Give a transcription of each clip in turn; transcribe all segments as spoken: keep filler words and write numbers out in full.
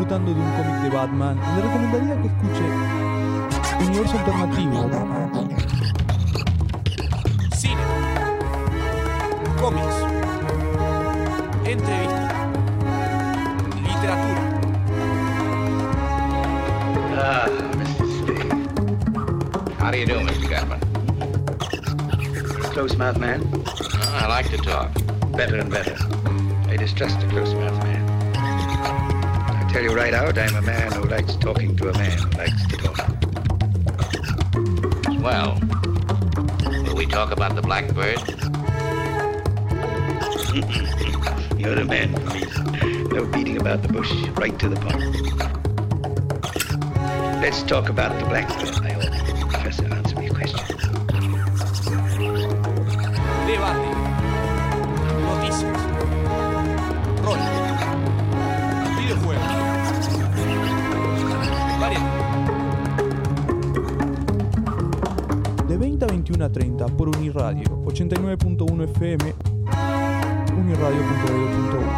disfrutando de un cómic de Batman, le recomendaría que escuche Universo Alternativo. Cine, cómics, entrevistas, literatura. Ah, Mister Steve. How do you do, Mister Catman? Close-mouthed man? Oh, I like to talk. Better and better. I distrust a close-mouthed man. I tell you right out, I'm a man who likes talking to a man who likes to talk. Well, will we talk about the blackbird? You're the man for me. No beating about the bush, right to the point. Let's talk about the blackbird, my old professor. Answer me a question. Debate, noticias, rol, videojuegos, variedad. De veinte a veintiuno a treinta por Uniradio, ochenta y nueve punto uno F M, uniradio punto edu punto u.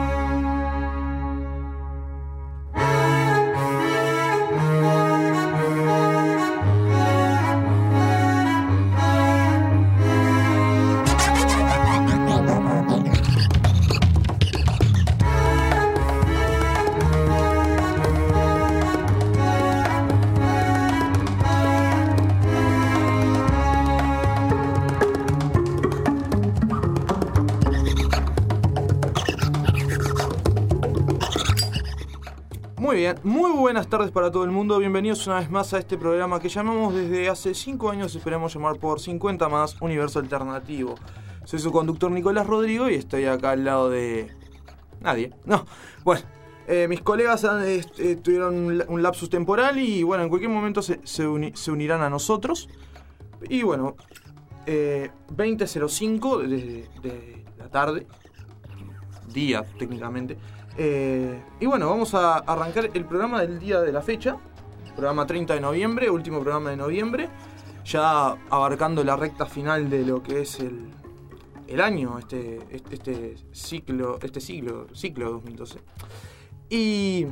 Muy bien, muy buenas tardes para todo el mundo, bienvenidos una vez más a este programa que llamamos desde hace cinco años, esperemos llamar por cincuenta más, Universo Alternativo. Soy su conductor Nicolás Rodrigo y estoy acá al lado de... nadie, no, bueno, eh, mis colegas han, eh, tuvieron un, un lapsus temporal y bueno, en cualquier momento se, se, uni, se unirán a nosotros. Y bueno, eh, veinte cero cinco de, de la tarde, día técnicamente. Eh, y bueno, vamos a arrancar el programa del día de la fecha, programa treinta de noviembre, último programa de noviembre, ya abarcando la recta final de lo que es el, el año, este, este, este ciclo, este siglo, ciclo dos mil doce. Y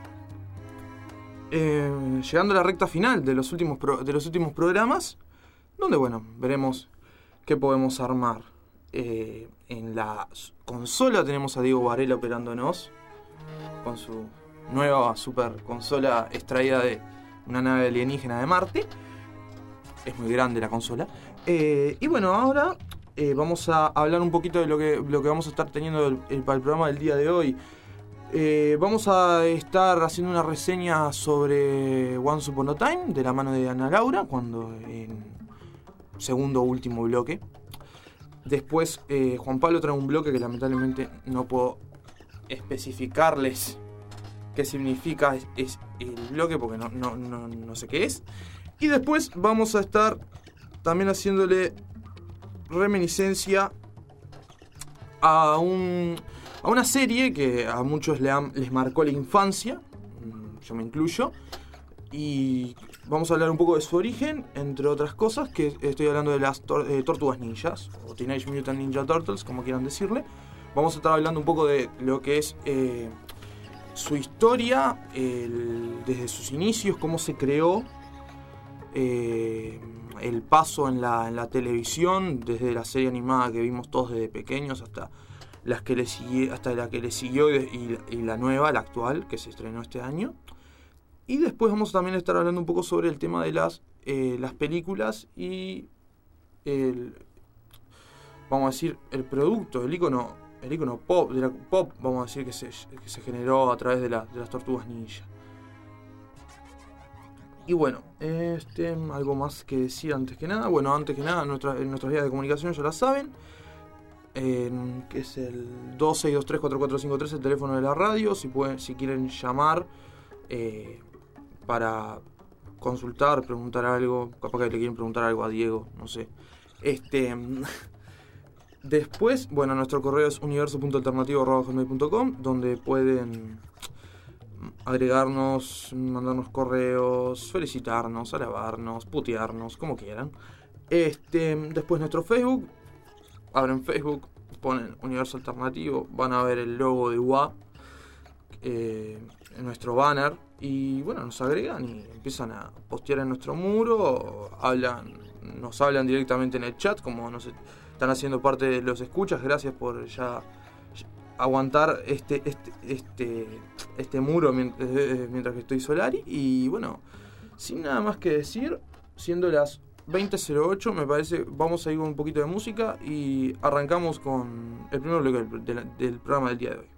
eh, llegando a la recta final de los últimos pro, de los últimos programas, donde bueno, veremos qué podemos armar. Eh, en la consola tenemos a Diego Varela operándonos con su nueva super consola extraída de una nave alienígena de Marte. Es muy grande la consola. Eh, y bueno, ahora eh, vamos a hablar un poquito de lo que, lo que vamos a estar teniendo el, el, para el programa del día de hoy. Eh, vamos a estar haciendo una reseña sobre Once Upon a Time de la mano de Ana Laura, cuando en segundo último bloque. Después eh, Juan Pablo trae un bloque que lamentablemente no puedo especificarles qué significa es, es el bloque porque no, no, no, no sé qué es. Y después vamos a estar también haciéndole reminiscencia a, un, a una serie que a muchos le han, les marcó la infancia, yo me incluyo, y vamos a hablar un poco de su origen, entre otras cosas, que estoy hablando de las tor- eh, Tortugas Ninjas, o Teenage Mutant Ninja Turtles, como quieran decirle. Vamos a estar hablando un poco de lo que es eh, su historia, el, desde sus inicios, cómo se creó, eh, el paso en la, en la televisión, desde la serie animada que vimos todos desde pequeños hasta, las que le sigue, hasta la que le siguió y, y la nueva, la actual, que se estrenó este año. Y después vamos también a estar hablando un poco sobre el tema de las, eh, las películas y el, vamos a decir, el producto, el icono, el icono pop, de la pop, vamos a decir, que se, que se generó a través de, la, de las Tortugas Ninja. Y bueno, este, algo más que decir antes que nada. Bueno, antes que nada, nuestra, nuestras vías de comunicación ya las saben. Eh, que es el dos seis dos tres cuatro cuatro cinco tres, el teléfono de la radio. Si pueden, si quieren llamar eh, para consultar, preguntar algo, capaz que le quieren preguntar algo a Diego, no sé. Este después, bueno, nuestro correo es universo punto alternativo arroba gmail punto com, donde pueden agregarnos, mandarnos correos, felicitarnos, alabarnos, putearnos, como quieran. Este, después nuestro Facebook, abren Facebook, ponen Universo Alternativo, van a ver el logo de U A, eh, en nuestro banner y bueno, nos agregan y empiezan a postear en nuestro muro, hablan, nos hablan directamente en el chat, como nos están haciendo parte de los escuchas. Gracias por ya aguantar este este este este muro mientras, mientras que estoy Solari. Y bueno, sin nada más que decir, siendo las veinte cero ocho, me parece, vamos a ir con un poquito de música y arrancamos con el primer bloque del, del, del programa del día de hoy.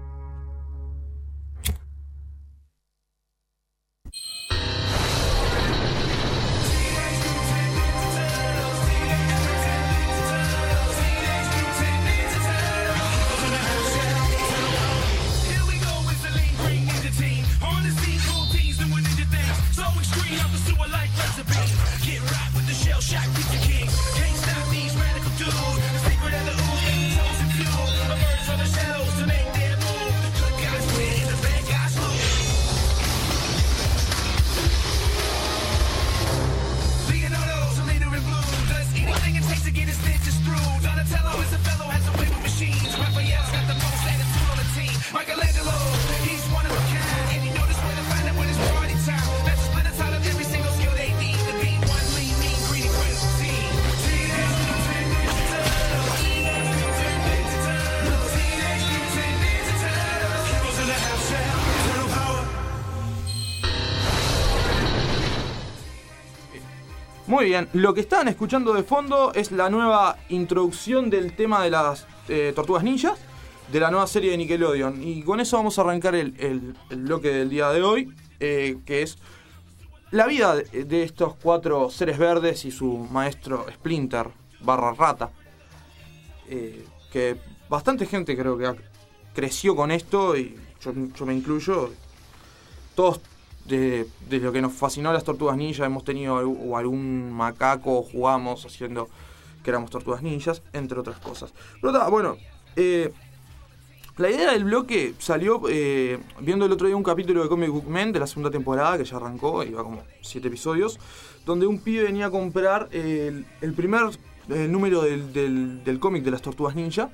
Muy bien, lo que estaban escuchando de fondo es la nueva introducción del tema de las eh, Tortugas Ninjas, de la nueva serie de Nickelodeon. Y con eso vamos a arrancar el, el, el bloque del día de hoy, eh, que es la vida de, de estos cuatro seres verdes y su maestro Splinter barra Rata. Eh, que bastante gente creo que creció con esto, y yo, yo me incluyo. Todos de, de lo que nos fascinó las Tortugas Ninjas hemos tenido o algún macaco, jugamos haciendo que éramos Tortugas Ninjas, entre otras cosas. Pero ta, bueno, eh, la idea del bloque salió eh, viendo el otro día un capítulo de Comic Book Man de la segunda temporada, que ya arrancó, iba como siete episodios, donde un pibe venía a comprar el, el primer el número del, del, del cómic de las Tortugas Ninja.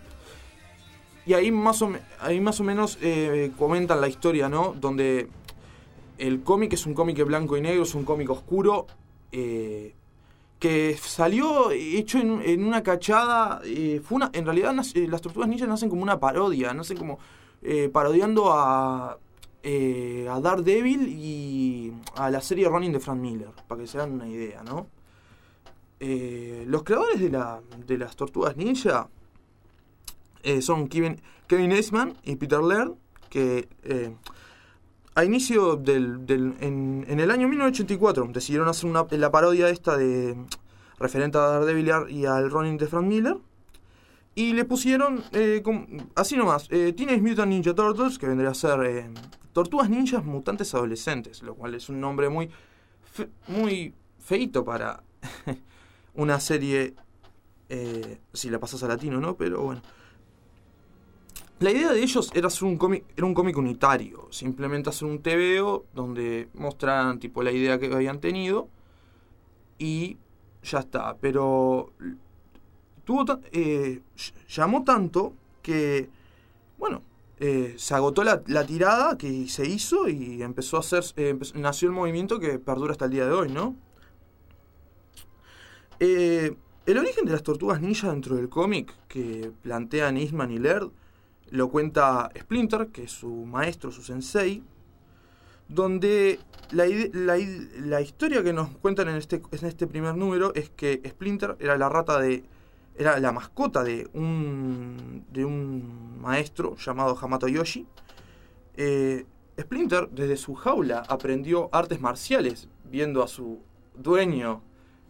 Y ahí más o, ahí más o menos eh, comentan la historia, ¿no? Donde el cómic es un cómic blanco y negro, es un cómic oscuro, eh, que salió hecho en, en una cachada. Eh, fue una, en realidad nace, las Tortugas Ninja nacen como una parodia, nacen como eh, parodiando a, eh, a Daredevil y a la serie Ronin de Frank Miller, para que se hagan una idea, ¿no? Eh, los creadores de, la, de las Tortugas Ninja eh, son Kevin, Kevin Eastman y Peter Laird, que eh, a inicio del, del en, en el año mil novecientos ochenta y cuatro decidieron hacer una, la parodia esta de referente a Daredevil y al Ronin de Frank Miller, y le pusieron eh, con, así nomás eh, Teenage Mutant Ninja Turtles, que vendría a ser eh, Tortugas Ninjas Mutantes Adolescentes, lo cual es un nombre muy fe, muy feito para una serie, eh, si la pasas a latino, ¿no? Pero bueno, la idea de ellos era hacer un cómic, era un cómic unitario, simplemente hacer un tebeo donde mostraran tipo la idea que habían tenido y ya está. Pero tuvo eh, llamó tanto que, bueno, eh, se agotó la, la tirada que se hizo y empezó a hacer, eh, empezó, nació el movimiento que perdura hasta el día de hoy, ¿no? Eh, el origen de las Tortugas Ninja dentro del cómic que plantean Eastman y Laird lo cuenta Splinter, que es su maestro, su sensei, donde la, la, la historia que nos cuentan en este, en este primer número es que Splinter era la rata de era la mascota de un de un maestro llamado Hamato Yoshi. eh, Splinter desde su jaula aprendió artes marciales viendo a su dueño.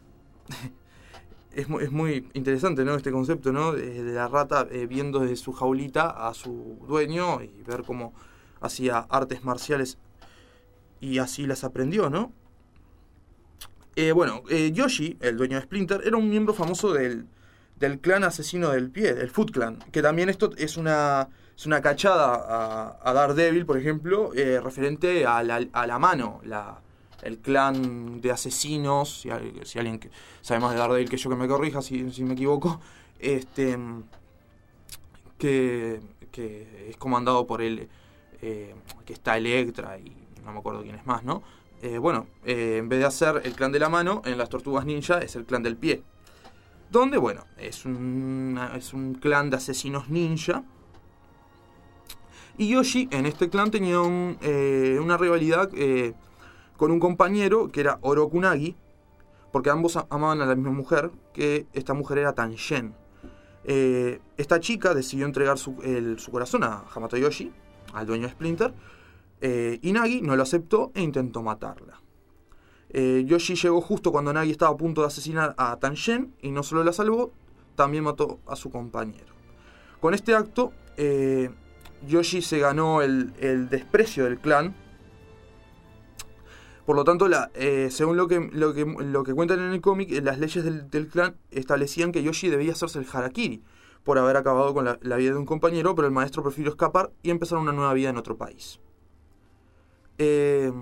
Es muy, es muy interesante, ¿no? Este concepto, ¿no? De, de la rata eh, viendo desde su jaulita a su dueño y ver cómo hacía artes marciales y así las aprendió, ¿no? Eh, bueno, eh, Yoshi, el dueño de Splinter, era un miembro famoso del, del clan asesino del pie, el Foot Clan, que también esto es una, es una cachada a, a Daredevil, por ejemplo, eh, referente a la, a la mano, la... el clan de asesinos, si, si alguien que sabe más de Daredevil que yo que me corrija si, si me equivoco, este que, que es comandado por el eh, que está Electra y no me acuerdo quién es más, ¿no? Eh, bueno, eh, en vez de hacer el clan de la mano, en las Tortugas Ninja es el clan del pie. Donde, bueno, es un, es un clan de asesinos ninja. Y Yoshi en este clan tenía un, eh, una rivalidad eh, con un compañero que era Oroku Nagi, porque ambos amaban a la misma mujer, que esta mujer era Tanshen. Eh, esta chica decidió entregar su, el, su corazón a Hamato Yoshi, al dueño de Splinter, eh, y Nagi no lo aceptó e intentó matarla. Eh, Yoshi llegó justo cuando Nagi estaba a punto de asesinar a Tanshen, y no solo la salvó, también mató a su compañero. Con este acto, eh, Yoshi se ganó el, el desprecio del clan. Por lo tanto, la, eh, según lo que, lo, que, lo que cuentan en el cómic, las leyes del, del clan establecían que Yoshi debía hacerse el harakiri por haber acabado con la, la vida de un compañero, pero el maestro prefirió escapar y empezar una nueva vida en otro país. Eh,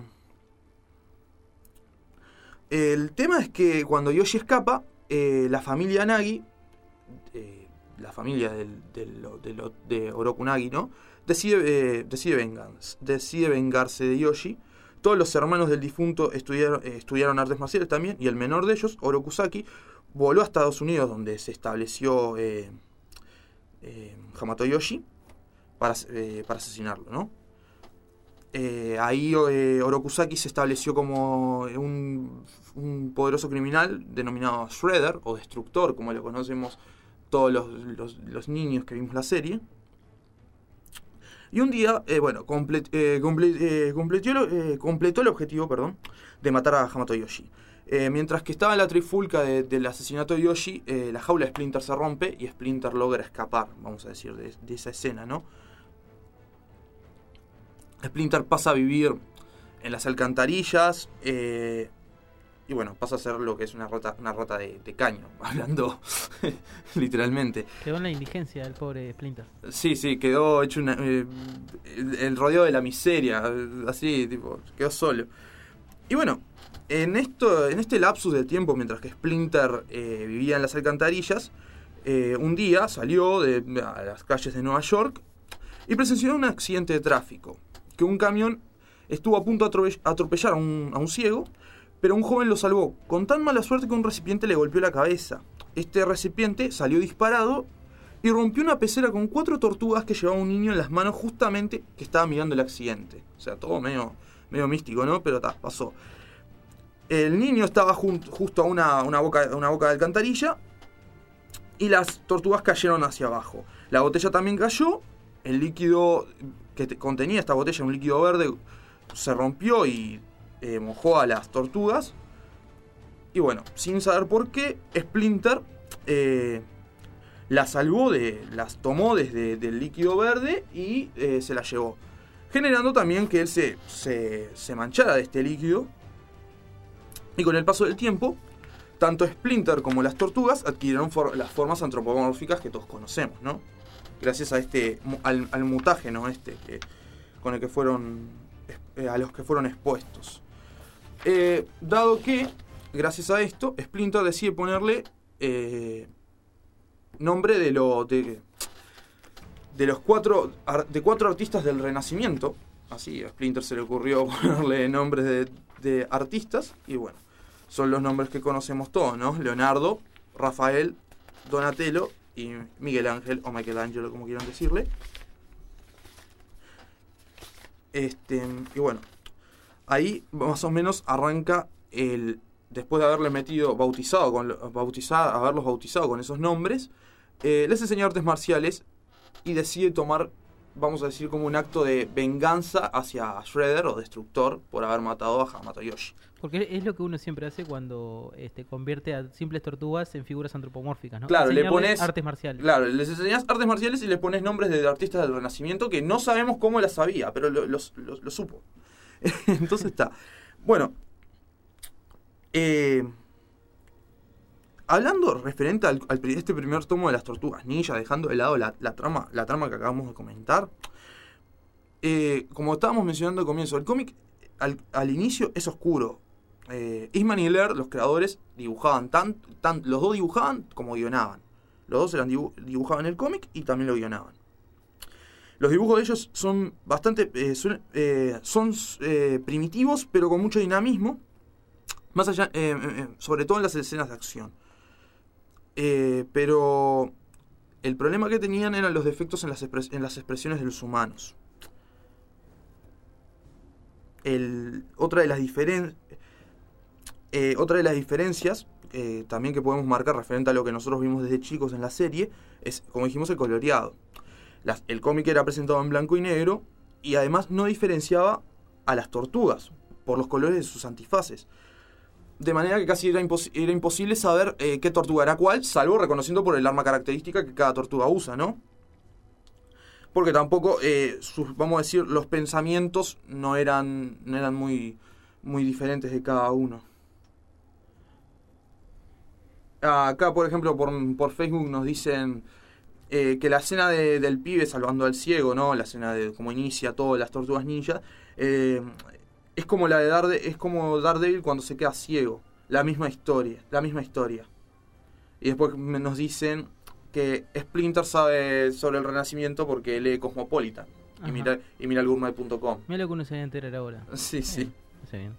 el tema es que cuando Yoshi escapa, eh, la familia Nagi, eh, la familia del, del, del, de Oroku Nagi, ¿no? decide, eh, decide, venganza, decide vengarse de Yoshi. Todos los hermanos del difunto estudiaron, eh, estudiaron artes marciales también, y el menor de ellos, Orokusaki, voló a Estados Unidos, donde se estableció eh, eh, Hamato Yoshi, para, eh, para asesinarlo, ¿no? Eh, ahí eh, Orokusaki se estableció como un, un poderoso criminal denominado Shredder, o Destructor, como lo conocemos todos los, los, los niños que vimos la serie. Y un día, eh, bueno, comple eh, comple eh, completó, eh, completó el objetivo, perdón, de matar a Hamato Yoshi. Eh, mientras que estaba en la trifulca de, del asesinato de Yoshi, eh, la jaula de Splinter se rompe y Splinter logra escapar, vamos a decir, de, de esa escena, ¿no? Splinter pasa a vivir en las alcantarillas, eh, y bueno, pasa a ser lo que es una rata, una rata de, de caño, hablando literalmente. Quedó en la indigencia el pobre Splinter. Sí, sí, quedó hecho una, eh, el, el rodeo de la miseria, así, tipo, quedó solo. Y bueno, en esto, en este lapsus de tiempo, mientras que Splinter eh, vivía en las alcantarillas, eh, un día salió de, a las calles de Nueva York y presenció un accidente de tráfico, que un camión estuvo a punto de atropellar a un, a un ciego, pero un joven lo salvó, con tan mala suerte que un recipiente le golpeó la cabeza. Este recipiente salió disparado y rompió una pecera con cuatro tortugas que llevaba un niño en las manos justamente que estaba mirando el accidente. O sea, todo medio, medio místico, ¿no? Pero ta, pasó. El niño estaba justo a una, una, boca, una boca de alcantarilla y las tortugas cayeron hacia abajo. La botella también cayó, el líquido que te, contenía esta botella, un líquido verde, se rompió y Eh, mojó a las tortugas. Y bueno, sin saber por qué, Splinter eh, las salvó, de, las tomó desde del líquido verde y eh, se las llevó, generando también que él se, se, se manchara de este líquido. Y con el paso del tiempo, tanto Splinter como las tortugas adquirieron for las formas antropomórficas que todos conocemos, ¿no? Gracias a este al, al mutágeno este que, con el que fueron eh, a los que fueron expuestos. Eh, dado que, gracias a esto, Splinter decide ponerle eh, nombre de, lo, de, de los cuatro, de cuatro artistas del Renacimiento. Así a Splinter se le ocurrió ponerle nombres de, de artistas. Y bueno, son los nombres que conocemos todos, ¿no? Leonardo, Rafael, Donatello y Miguel Ángel, o Michelangelo, como quieran decirle. Este, y bueno, ahí más o menos arranca el, después de haberle metido, bautizado, con, bautizado haberlos bautizado con esos nombres, eh, les enseña artes marciales y decide tomar, vamos a decir, como un acto de venganza hacia Shredder o Destructor por haber matado a Hamato Yoshi. Porque es lo que uno siempre hace cuando este, convierte a simples tortugas en figuras antropomórficas, ¿no? Claro, le pones artes marciales. Claro, les enseñas artes marciales y le pones nombres de artistas del Renacimiento que no sabemos cómo las sabía, pero lo, lo, lo, lo supo. Entonces está. Bueno, eh, hablando referente al, al este primer tomo de las Tortugas Ninja, dejando de lado la, la trama, la trama que acabamos de comentar, eh, como estábamos mencionando al comienzo, el cómic al, al inicio es oscuro. Eh, Eastman y Laird, los creadores, dibujaban tan, tan, los dos dibujaban como guionaban. Los dos eran dibu, dibujaban el cómic y también lo guionaban. Los dibujos de ellos son bastante... Eh, son eh, son eh, primitivos, pero con mucho dinamismo. Más allá... Eh, eh, sobre todo en las escenas de acción. Eh, pero... El problema que tenían eran los defectos en las, expres- en las expresiones de los humanos. El, otra de las diferen- eh, otra de las diferencias eh, también que podemos marcar referente a lo que nosotros vimos desde chicos en la serie es, como dijimos, el coloreado. Las, el cómic era presentado en blanco y negro y además no diferenciaba a las tortugas por los colores de sus antifaces. De manera que casi era, impos- era imposible saber eh, qué tortuga era cuál, salvo reconociendo por el arma característica que cada tortuga usa, ¿no? Porque tampoco, eh, sus, vamos a decir, los pensamientos no eran, no eran muy, muy diferentes de cada uno. Acá, por ejemplo, por, por Facebook nos dicen eh, que la escena de, del pibe salvando al ciego, ¿no? La escena de cómo inicia todo, las tortugas ninja, eh, es como la de Darde- es como Daredevil cuando se queda ciego. La misma historia, la misma historia. Y después nos dicen que Splinter sabe sobre el Renacimiento porque lee Cosmopolitan. Y Ajá. mira, y mira el gourmet punto com. Mira lo que uno se debe enterar ahora. Sí, sí. Bien, está bien.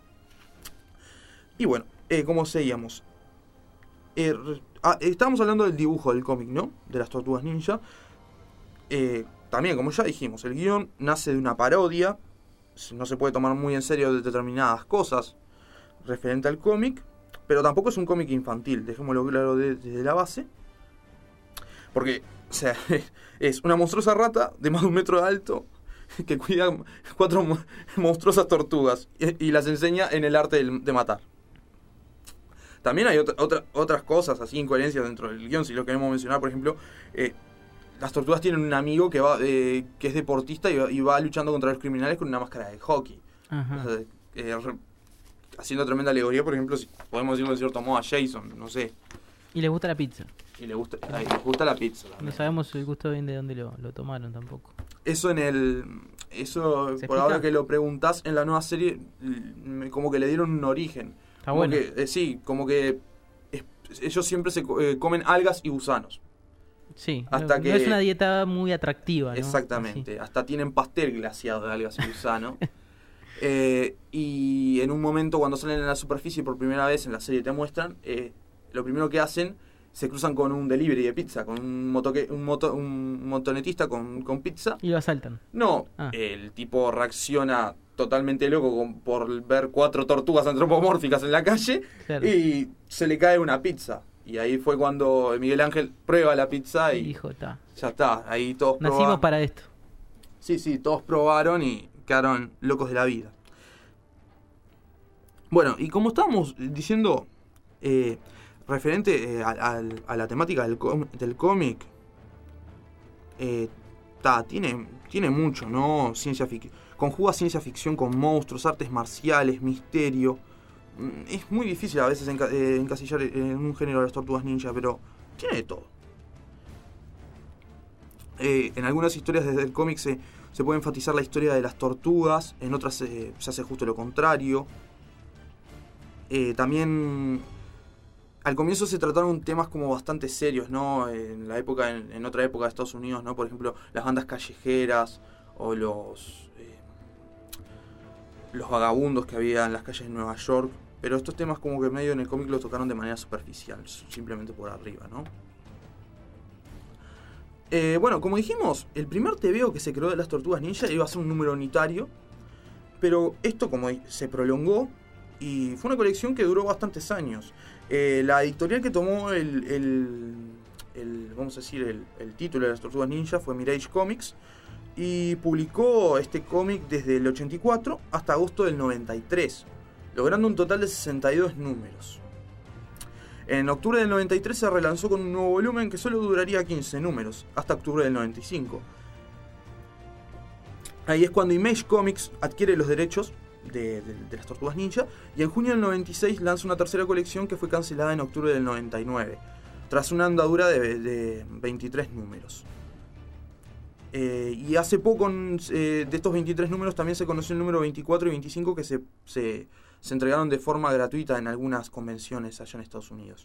Y bueno, eh, como seguíamos. Eh, re- ah, estábamos hablando del dibujo del cómic, ¿no? De las tortugas ninja. Eh, también, como ya dijimos, el guión nace de una parodia. No se puede tomar muy en serio determinadas cosas referente al cómic. Pero tampoco es un cómic infantil, dejémoslo claro de- desde la base. Porque, o sea, es una monstruosa rata de más de un metro de alto que cuida cuatro mo- monstruosas tortugas y, y las enseña en el arte del- de matar. También hay otra, otra, otras cosas, así, incoherencias dentro del guión, si lo queremos mencionar. Por ejemplo, eh, las tortugas tienen un amigo que va eh, que es deportista y va, y va luchando contra los criminales con una máscara de hockey. Ajá. O sea, eh, re- haciendo tremenda alegoría, por ejemplo, si podemos decirlo de cierto modo a Jason, no sé. Y les gusta la pizza. Y le gusta, ay, les gusta la pizza también. No sabemos el gusto bien de dónde lo, lo tomaron tampoco. Eso en el... Eso, ¿Se por explica? ahora que lo preguntás, en la nueva serie, l- como que le dieron un origen. Está Como bueno. que, eh, sí, como que es- ellos siempre se co- eh, comen algas y gusanos. Sí, hasta no, que- no es una dieta muy atractiva, ¿no? Exactamente. Hasta tienen pastel glaseado de algas y gusano. Eh, y en un momento cuando salen a la superficie por primera vez en la serie te muestran, eh, lo primero que hacen, se cruzan con un delivery de pizza, con un, motoque, un, moto, un motonetista con, con pizza. Y lo asaltan. No, Ah. el tipo reacciona totalmente loco con- por ver cuatro tortugas antropomórficas en la calle Claro. y se le cae una pizza. Y ahí fue cuando Miguel Ángel prueba la pizza y Hijo, está. ya está, ahí todos Nacimos probaron. para esto. Sí, sí, todos probaron y quedaron locos de la vida. Bueno, y como estábamos diciendo, eh, referente eh, a, a- a la temática del, com- del cómic, eh, ta, tiene, tiene mucho, ¿no? Ciencia fic- conjuga ciencia ficción con monstruos, artes marciales, misterio. Mm, Es muy difícil a veces enca- eh, encasillar en un género de las tortugas ninja, pero tiene de todo. Eh, en algunas historias desde el cómic se, se puede enfatizar la historia de las tortugas, en otras eh, se hace justo lo contrario. Eh, también al comienzo se trataron temas como bastante serios, ¿no? En la época, en, en otra época de Estados Unidos, ¿no? Por ejemplo, las bandas callejeras o los eh, los vagabundos que había en las calles de Nueva York. Pero estos temas como que medio en el cómic los tocaron de manera superficial, simplemente por arriba, ¿no? Eh, bueno, como dijimos, el primer tebeo que se creó de las Tortugas Ninja iba a ser un número unitario, pero esto como se prolongó y fue una colección que duró bastantes años. Eh, la editorial que tomó el, el, el vamos a decir, el, el título de las Tortugas Ninja fue Mirage Comics y publicó este cómic desde el ochenta y cuatro hasta agosto del noventa y tres, logrando un total de sesenta y dos números. En octubre del noventa y tres se relanzó con un nuevo volumen que solo duraría quince números, hasta octubre del noventa y cinco. Ahí es cuando Image Comics adquiere los derechos de, de, de las Tortugas Ninja y en junio del noventa y seis lanza una tercera colección que fue cancelada en octubre del noventa y nueve, tras una andadura de, de veintitrés números. Eh, y hace poco, eh, de estos veintitrés números, también se conoció el número veinticuatro y veinticinco que se, se, se entregaron de forma gratuita en algunas convenciones allá en Estados Unidos.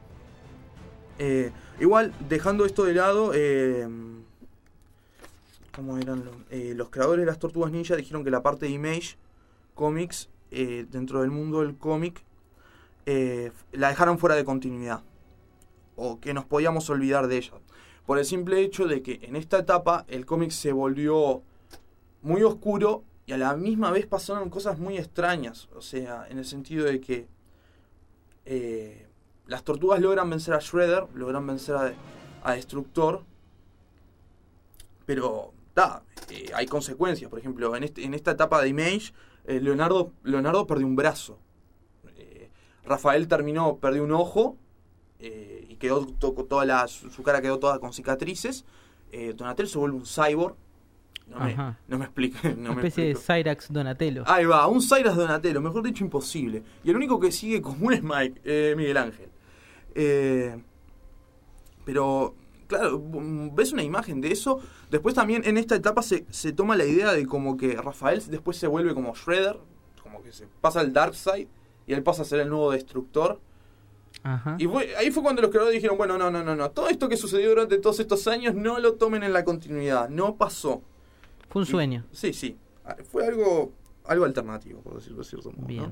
Eh, igual, dejando esto de lado, eh, ¿Cómo eran los, eh, los creadores de las Tortugas Ninja? Dijeron que la parte de Image Comics, eh, dentro del mundo del cómic, eh, la dejaron fuera de continuidad, o que nos podíamos olvidar de ella, por el simple hecho de que en esta etapa el cómic se volvió muy oscuro y a la misma vez pasaron cosas muy extrañas. O sea, en el sentido de que eh, las tortugas logran vencer a Shredder, logran vencer a, a Destructor, pero ta, eh, hay consecuencias. Por ejemplo, en, este, en esta etapa de Image, eh, Leonardo, Leonardo perdió un brazo. Eh, Rafael terminó, perdió un ojo, eh, y quedó to, toda la, su, su cara quedó toda con cicatrices. Eh, Donatello se vuelve un cyborg. No me, no me explico. No Una me especie explico. de Cyrax Donatello. Ahí va, un Cyrax Donatello, mejor dicho, imposible. Y el único que sigue común es Mike, eh, Miguel Ángel. Eh, pero, claro, ves una imagen de eso. Después también en esta etapa se, se toma la idea de como que Rafael después se vuelve como Shredder, como que se pasa al Darkseid y él pasa a ser el nuevo Destructor. Ajá. Y fue, ahí fue cuando los creadores dijeron, bueno, no, no, no, no, todo esto que sucedió durante todos estos años no lo tomen en la continuidad, no pasó. Fue un sueño. Y, sí, sí, fue algo algo alternativo, por decirlo de cierto modo. Bien. ¿No?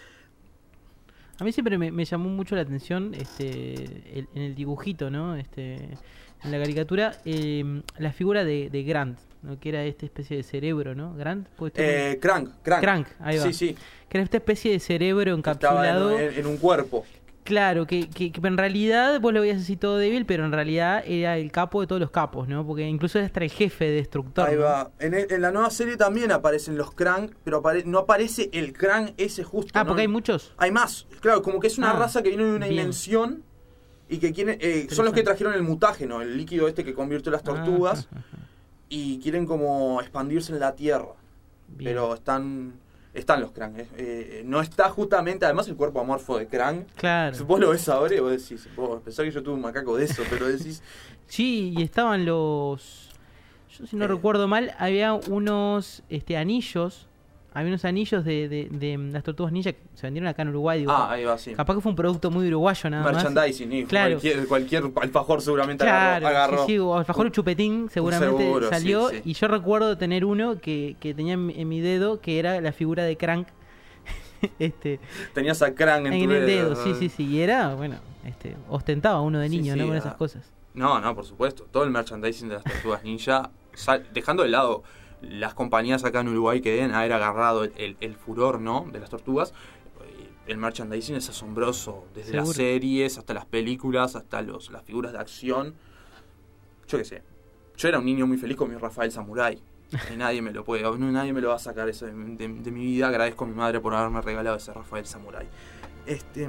A mí siempre me, me llamó mucho la atención este el, en el dibujito, ¿no? Este, en la caricatura, eh, la figura de, de Grant, ¿no? Que era esta especie de cerebro, ¿no? Grant, ¿puede estar? Eh, Crank, Crank. Crank, ahí va. Sí, sí. Que era esta especie de cerebro encapsulado. Estaba en, en, en un cuerpo. Claro, que, que, que en realidad vos lo veías así todo débil, pero en realidad era el capo de todos los capos, ¿no? Porque incluso era hasta el jefe de Destructor. Ahí ¿no? va. En, el, en la nueva serie también aparecen los Crank, pero apare, no aparece el Crank ese justo. Ah, ¿no? porque hay muchos. Hay más. Claro, como que es una Ah, raza que vino de una bien. dimensión y que quieren, eh, son los que trajeron el mutágeno, el líquido este que convirtió las tortugas, Ah, ajá, ajá. y quieren como expandirse en la Tierra. Bien. Pero están están los Krang. Eh. Eh, no está justamente, además el cuerpo amorfo de Krang. Claro. Vos lo ves ahora y vos decís, vos pensás que yo tuve un macaco de eso, pero decís... Sí, y estaban los... Yo si no Eh. recuerdo mal, había unos este anillos, había unos anillos de, de, de las tortugas ninja que se vendieron acá en Uruguay. Digo, Ah, ahí va, sí. capaz que fue un producto muy uruguayo nada más. Merchandising, y Claro. cualquier, cualquier alfajor seguramente Claro, agarró. agarró. sí, sí, o alfajor o chupetín seguramente seguro, salió. sí, sí. Y yo recuerdo tener uno que, que tenía en, mi- en mi dedo, que era la figura de Crank. este Tenías a Krang en, en tu el dedo, dedo. sí, sí, sí. Y era, bueno, este ostentaba uno de Sí, niño, sí, ¿no? Con ah. esas cosas. No, no, por supuesto. Todo el merchandising de las tortugas ninja, sal- dejando de lado las compañías acá en Uruguay que deben haber agarrado el, el, el furor, ¿no?, de las tortugas. El merchandising es asombroso, desde Seguro. las series hasta las películas, hasta los las figuras de acción. Yo qué sé. Yo era un niño muy feliz con mi Rafael Samurai. Y nadie me lo puede, no, nadie me lo va a sacar eso de, de, de mi vida. Agradezco a mi madre por haberme regalado ese Rafael Samurai. Este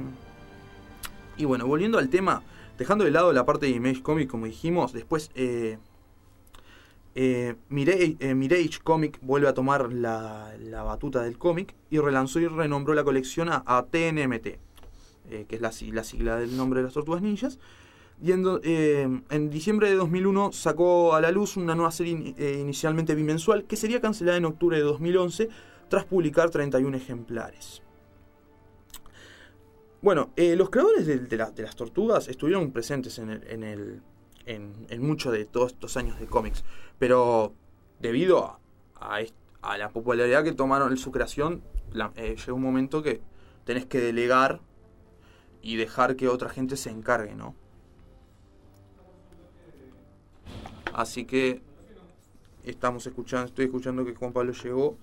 y bueno, volviendo al tema, dejando de lado la parte de Image Comic, como dijimos, después eh, eh, Mirage, eh, Mirage Comic vuelve a tomar la, la batuta del cómic y relanzó y renombró la colección a, a T N M T, eh, que es la, la sigla del nombre de las Tortugas Ninjas. Y en, do- eh, en diciembre de dos mil uno sacó a la luz una nueva serie eh, inicialmente bimensual que sería cancelada en octubre de dos mil once tras publicar treinta y uno ejemplares. Bueno, eh, los creadores de, de, la- de las tortugas estuvieron presentes en el, en, el, en, en mucho de todos estos años de cómics, pero debido a, a, est- a la popularidad que tomaron en su creación, la- eh, llegó un momento que tenés que delegar y dejar que otra gente se encargue, ¿no? Así que estamos escuchando, estoy escuchando que Juan Pablo llegó.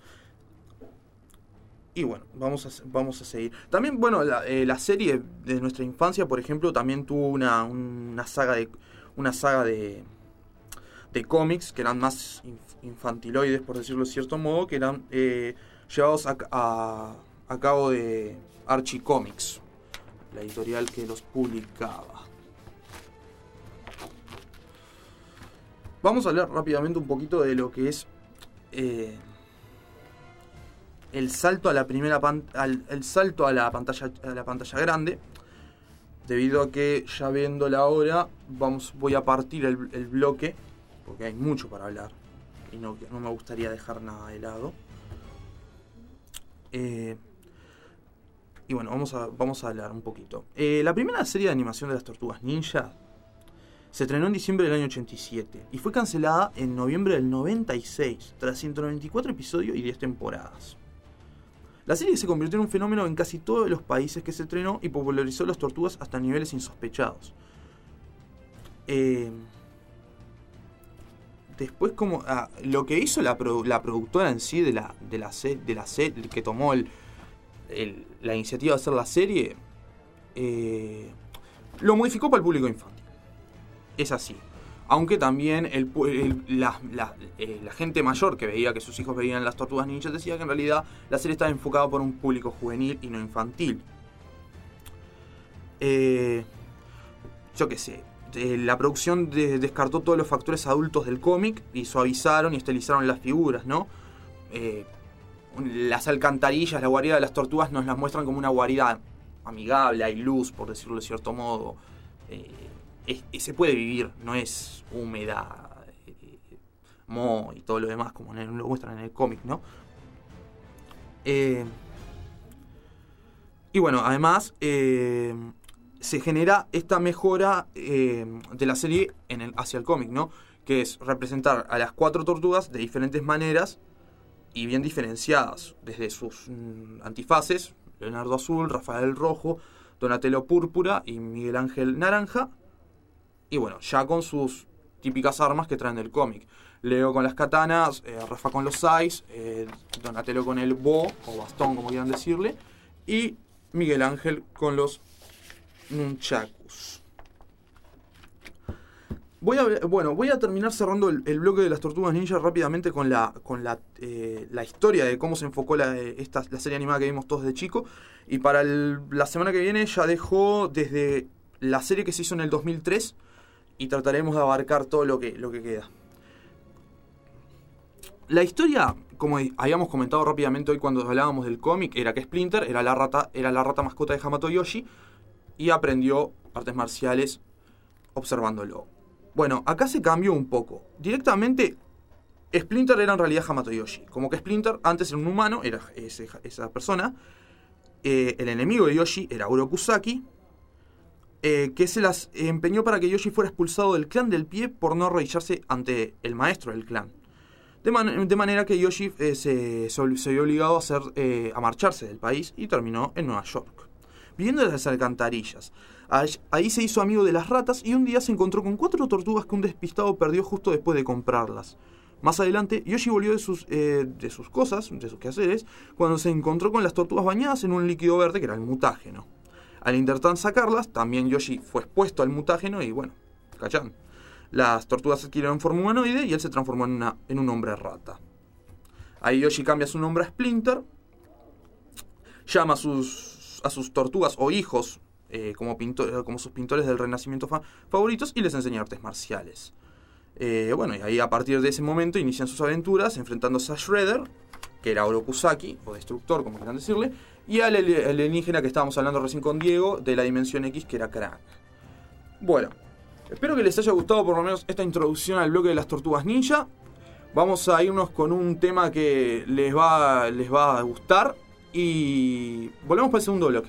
Y bueno, vamos a, vamos a seguir. También, bueno, la, eh, la serie de nuestra infancia, por ejemplo, también tuvo una, una saga de una saga de, de cómics que eran más inf- infantiloides, por decirlo de cierto modo, que eran eh, llevados a, a, a cabo de Archie Comics, la editorial que los publicaba. Vamos a hablar rápidamente un poquito de lo que es eh, el salto a la primera pan- al, el salto a la pantalla a la pantalla grande, debido a que ya viéndola ahora vamos voy a partir el, el bloque porque hay mucho para hablar y no, no me gustaría dejar nada de lado. Eh, y bueno, vamos a vamos a hablar un poquito. Eh, la primera serie de animación de las Tortugas Ninja Se estrenó en diciembre del año ochenta y siete y fue cancelada en noviembre del noventa y seis, tras ciento noventa y cuatro episodios y diez temporadas. La serie se convirtió en un fenómeno en casi todos los países que se estrenó y popularizó las tortugas hasta niveles insospechados. Eh, después, como ah, lo que hizo la, produ- la productora en sí de la, de la, se- de la serie, que tomó el, el, la iniciativa de hacer la serie, eh, lo modificó para el público infantil. Es así. Aunque también el, el, la, la, eh, la gente mayor que veía que sus hijos veían las Tortugas Ninja decía que en realidad la serie estaba enfocada por un público juvenil y no infantil. Eh, yo qué sé, eh, la producción de, descartó todos los factores adultos del cómic y suavizaron y estilizaron las figuras, ¿no? Eh, las alcantarillas, la guarida de las tortugas nos las muestran como una guarida amigable, hay luz, por decirlo de cierto modo. Eh, Es, se puede vivir, no es húmeda, eh, moho y todo lo demás como en, lo muestran en el cómic, ¿no? Eh, y bueno, además eh, se genera esta mejora eh, de la serie en el, hacia el cómic, ¿no? Que es representar a las cuatro tortugas de diferentes maneras y bien diferenciadas, desde sus mm, antifaces, Leonardo azul, Rafael rojo, Donatello púrpura y Miguel Ángel naranja. Y bueno, ya con sus típicas armas que traen del cómic. Leo con las katanas, eh, Rafa con los sais, eh, Donatello con el bo, o bastón como quieran decirle, y Miguel Ángel con los nunchakus. Voy a, bueno, voy a terminar cerrando el, el bloque de las Tortugas Ninja rápidamente con la con la, eh, la historia de cómo se enfocó la, esta, la serie animada que vimos todos de chico. Y para el, la semana que viene ya dejo desde la serie que se hizo en el dos mil tres y trataremos de abarcar todo lo que, lo que queda. La historia, como habíamos comentado rápidamente hoy cuando hablábamos del cómic, era que Splinter era la rata, era la rata mascota de Hamato Yoshi y aprendió artes marciales observándolo. Bueno, acá se cambió un poco. Directamente, Splinter era en realidad Hamato Yoshi. Como que Splinter antes era un humano, era ese, esa persona. Eh, el enemigo de Yoshi era Urokusaki, eh, que se las empeñó para que Yoshi fuera expulsado del clan del pie por no arrodillarse ante el maestro del clan. De, man- de manera que Yoshi eh, se, se vio obligado a, hacer, eh, a marcharse del país y terminó en Nueva York, viviendo en las alcantarillas. Ahí se hizo amigo de las ratas y un día se encontró con cuatro tortugas que un despistado perdió justo después de comprarlas. Más adelante, Yoshi volvió de sus, eh, de sus cosas, de sus quehaceres, cuando se encontró con las tortugas bañadas en un líquido verde que era el mutágeno. Al intentar sacarlas, también Yoshi fue expuesto al mutágeno y bueno, cachán. Las tortugas adquirieron forma humanoide y él se transformó en, una, en un hombre rata. Ahí Yoshi cambia su nombre a Splinter, llama a sus, a sus tortugas o hijos eh, como, pintor, como sus pintores del Renacimiento fa- favoritos y les enseña artes marciales. Eh, bueno, y ahí a partir de ese momento inician sus aventuras enfrentándose a Shredder, que era Urokusaki, o Destructor, como quieran decirle, y al alienígena que estábamos hablando recién con Diego, de la Dimensión X, que era Krang. Bueno, espero que les haya gustado por lo menos esta introducción al bloque de las Tortugas Ninja. Vamos a irnos con un tema que les va, les va a gustar y volvemos para el segundo bloque.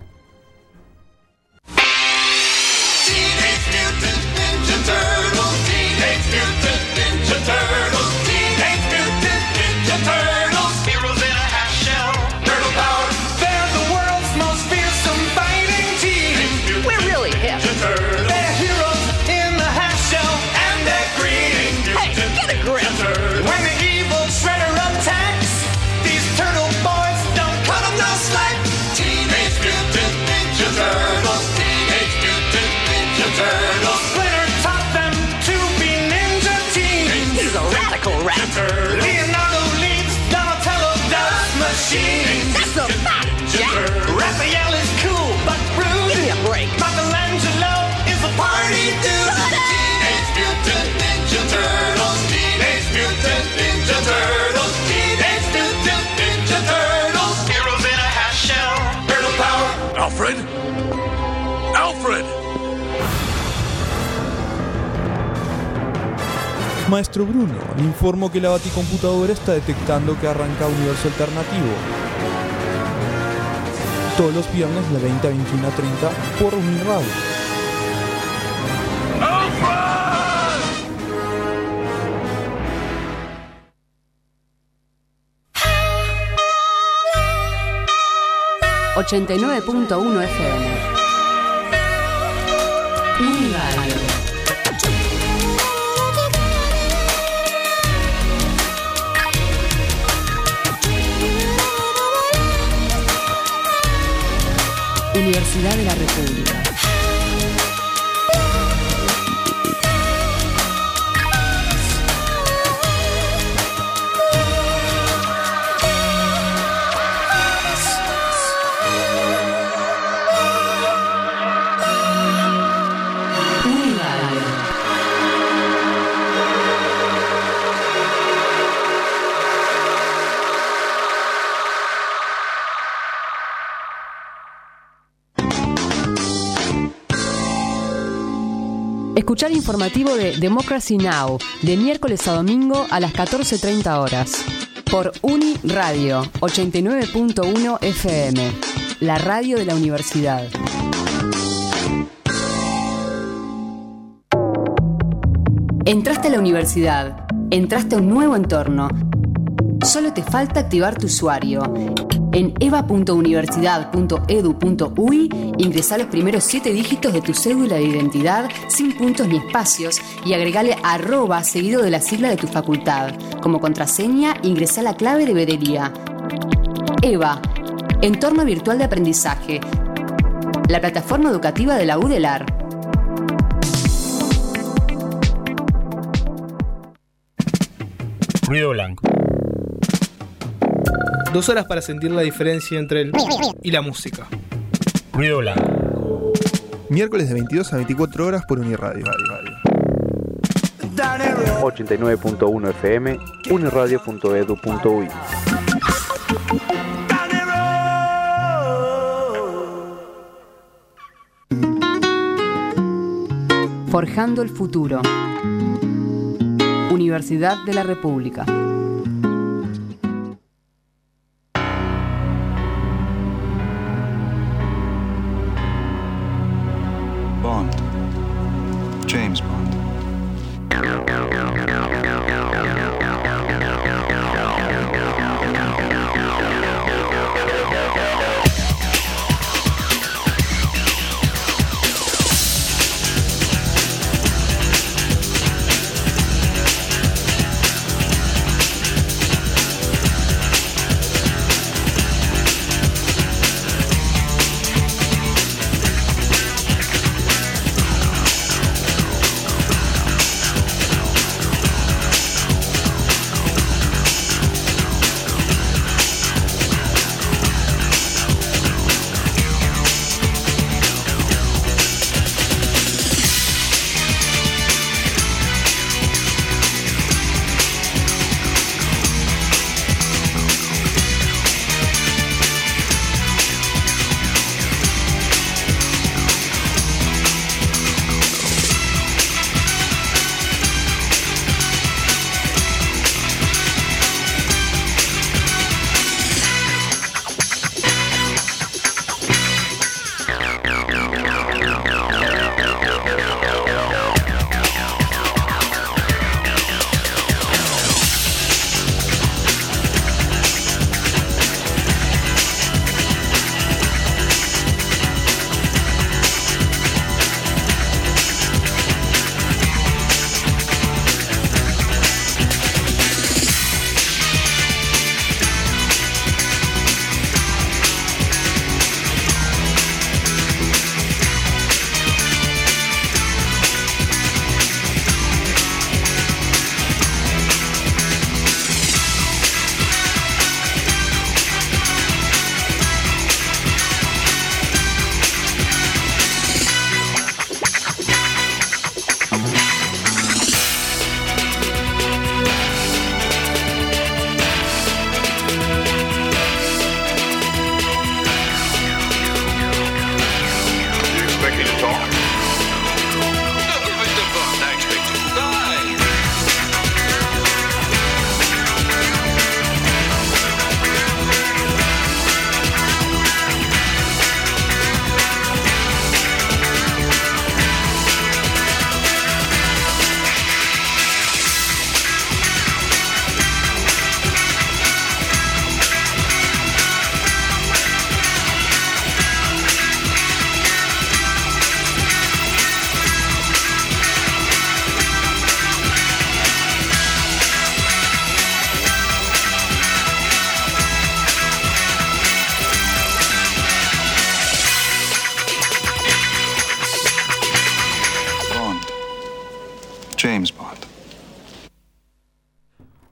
Teenage Mutant Ninja Turtles, Teenage Mutant Ninja Turtles, Teenage Mutant Ninja Turtles, heroes in a half shell, turtle power, they're the world's most fearsome fighting team. We're really hip. They're heroes in the half shell, and they're green. Hey, get a grip. When the evil Shredder attacks, these turtle boys don't cut them no slack. Teenage Mutant Ninja Turtles, Teenage Mutant Ninja Turtles. Splinter taught them to be ninja teens. He's a radical rat. Leonardo leads, Donatello does machines. That's a fact, Jack. Raphael is cool but rude. Give me a break. Michelangelo is a party dude. Teenage Mutant Ninja Turtles, Teenage Mutant Ninja Turtles, Teenage Mutant Ninja Turtles, heroes in a half shell, turtle power. Alfred? Alfred! Maestro Bruno, le informo que la baticomputadora está detectando que arranca Universo Alternativo. Todos los viernes de veinte a veintiuno a treinta por Uniradio. Alfred! ochenta y nueve punto uno F M. Uniradio. Universidad de la República. Escuchar informativo de Democracy Now! De miércoles a domingo a las catorce treinta horas. Por Uniradio ochenta y nueve punto uno F M. La radio de la universidad. Entraste a la universidad. Entraste a un nuevo entorno. Solo te falta activar tu usuario. En eva punto universidad punto edu punto uy ingresá los primeros siete dígitos de tu cédula de identidad sin puntos ni espacios y agregale arroba seguido de la sigla de tu facultad. Como contraseña, ingresá la clave de veeduría. EVA, Entorno Virtual de Aprendizaje, la plataforma educativa de la U D E L A R. Ruido blanco. Dos horas para sentir la diferencia entre él y la música. Ruido blanco. Miércoles de veintidós a veinticuatro horas por Uniradio. ochenta y nueve punto uno F M, uniradio punto edu punto uy. Forjando el futuro. Universidad de la República. Bond. James Bond.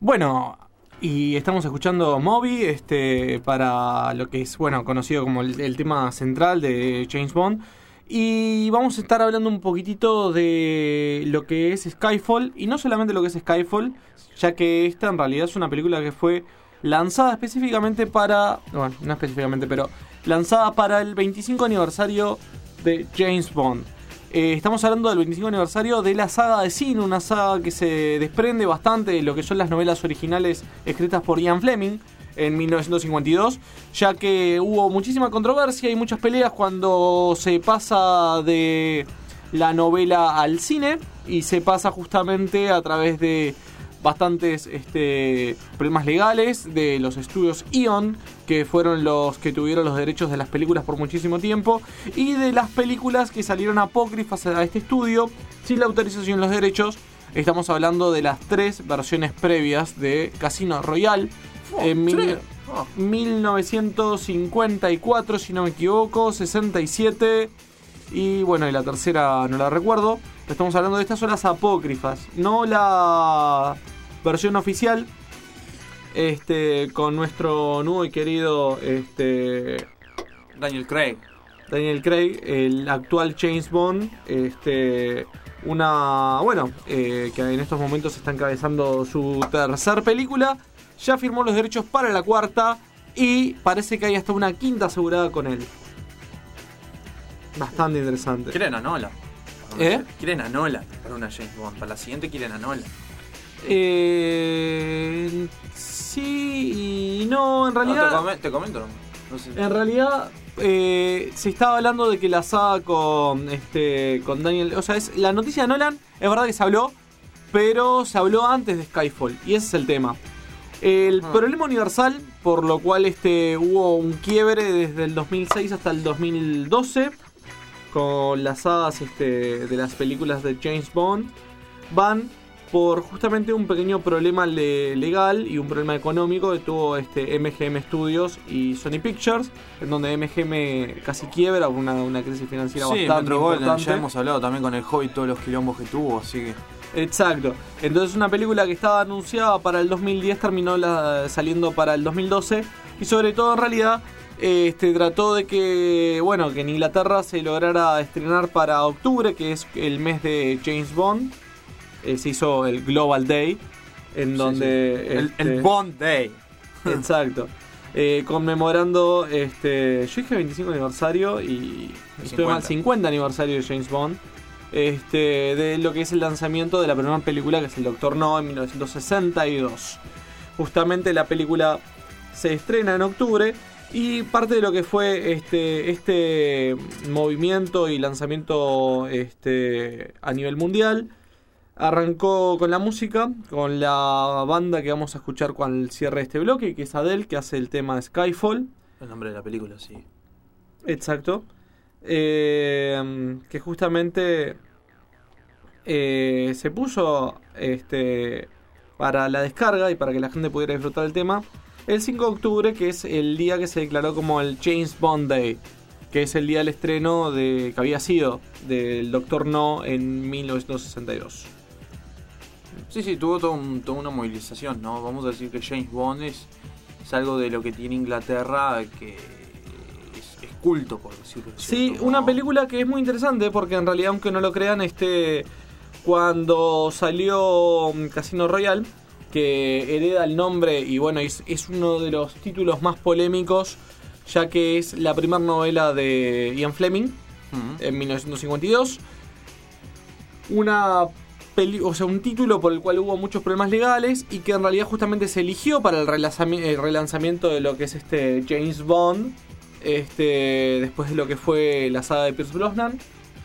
Bueno, y estamos escuchando Moby este, para lo que es, bueno, conocido como el, el tema central de James Bond. Y vamos a estar hablando un poquitito de lo que es Skyfall, y no solamente lo que es Skyfall, ya que esta en realidad es una película que fue lanzada específicamente para, bueno, no específicamente, pero lanzada para el veinticinco aniversario de James Bond. Eh, estamos hablando del veinticinco aniversario de la saga de cine, una saga que se desprende bastante de lo que son las novelas originales escritas por Ian Fleming en mil novecientos cincuenta y dos, ya que hubo muchísima controversia y muchas peleas cuando se pasa de la novela al cine, y se pasa justamente a través de bastantes este, problemas legales de los estudios Eon, que fueron los que tuvieron los derechos de las películas por muchísimo tiempo, y de las películas que salieron apócrifas a este estudio sin la autorización de los derechos. Estamos hablando de las tres versiones previas de Casino Royale. Oh, en mil, oh. mil novecientos cincuenta y cuatro, si no me equivoco, sesenta y siete, y bueno, y la tercera no la recuerdo. Estamos hablando de estas son las apócrifas, no la versión oficial, este, con nuestro nuevo y querido este, Daniel Craig. Daniel Craig, el actual James Bond, este, una, bueno, eh, que en estos momentos está encabezando su tercer película. Ya firmó los derechos para la cuarta y parece que hay hasta una quinta asegurada con él. Bastante interesante. Quieren a Nola. ¿Eh? Quieren a Nola para una James Bond. Para la siguiente quieren a Nola. Eh, sí y no, en realidad. No, te, com- te comento. No sé. En realidad eh, se estaba hablando de que la saga con este con Daniel, o sea, es la noticia de Nolan, es verdad que se habló, pero se habló antes de Skyfall y ese es el tema. El ah. problema universal, por lo cual este hubo un quiebre desde el dos mil seis hasta el dos mil doce con las sagas este, de las películas de James Bond, van por justamente un pequeño problema le- legal y un problema económico que tuvo este M G M Studios y Sony Pictures, en donde M G M casi quiebra por una, una crisis financiera sí, bastante Metro Golden, importante. ya hemos hablado también con el Hobbit todos los quilombos que tuvo, así que... Exacto. Entonces una película que estaba anunciada para el dos mil diez terminó la, saliendo para el dos mil doce, y sobre todo en realidad este trató de que, bueno, que en Inglaterra se lograra estrenar para octubre, que es el mes de James Bond. Eh, se hizo el Global Day, en Sí, donde... sí. El, este, el Bond Day. Exacto. Eh, conmemorando, este yo dije veinticinco aniversario y estoy mal, cincuenta aniversario de James Bond. Este, de lo que es el lanzamiento de la primera película, que es el Doctor No, en mil novecientos sesenta y dos. Justamente la película se estrena en octubre, y parte de lo que fue este, este movimiento y lanzamiento este, a nivel mundial arrancó con la música, con la banda que vamos a escuchar con el cierre de este bloque, que es Adele, que hace el tema Skyfall. El nombre de la película, sí. Exacto. Eh, que justamente eh, se puso este, para la descarga y para que la gente pudiera disfrutar el tema el cinco de octubre, que es el día que se declaró como el James Bond Day, que es el día del estreno de que había sido del Doctor No en mil novecientos sesenta y dos. Sí, sí, tuvo todo un, toda una movilización, ¿no? Vamos a decir que James Bond es, es algo de lo que tiene Inglaterra que es, es culto, por decirlo así. Sí, ¿no? Una película que es muy interesante porque en realidad, aunque no lo crean, este cuando salió Casino Royale, que hereda el nombre y bueno, es, es uno de los títulos más polémicos, ya que es la primera novela de Ian Fleming, uh-huh. en mil novecientos cincuenta y dos. Una peli- o sea, un título por el cual hubo muchos problemas legales y que en realidad justamente se eligió para el, relanzami- el relanzamiento de lo que es este James Bond, este después de lo que fue la saga de Pierce Brosnan.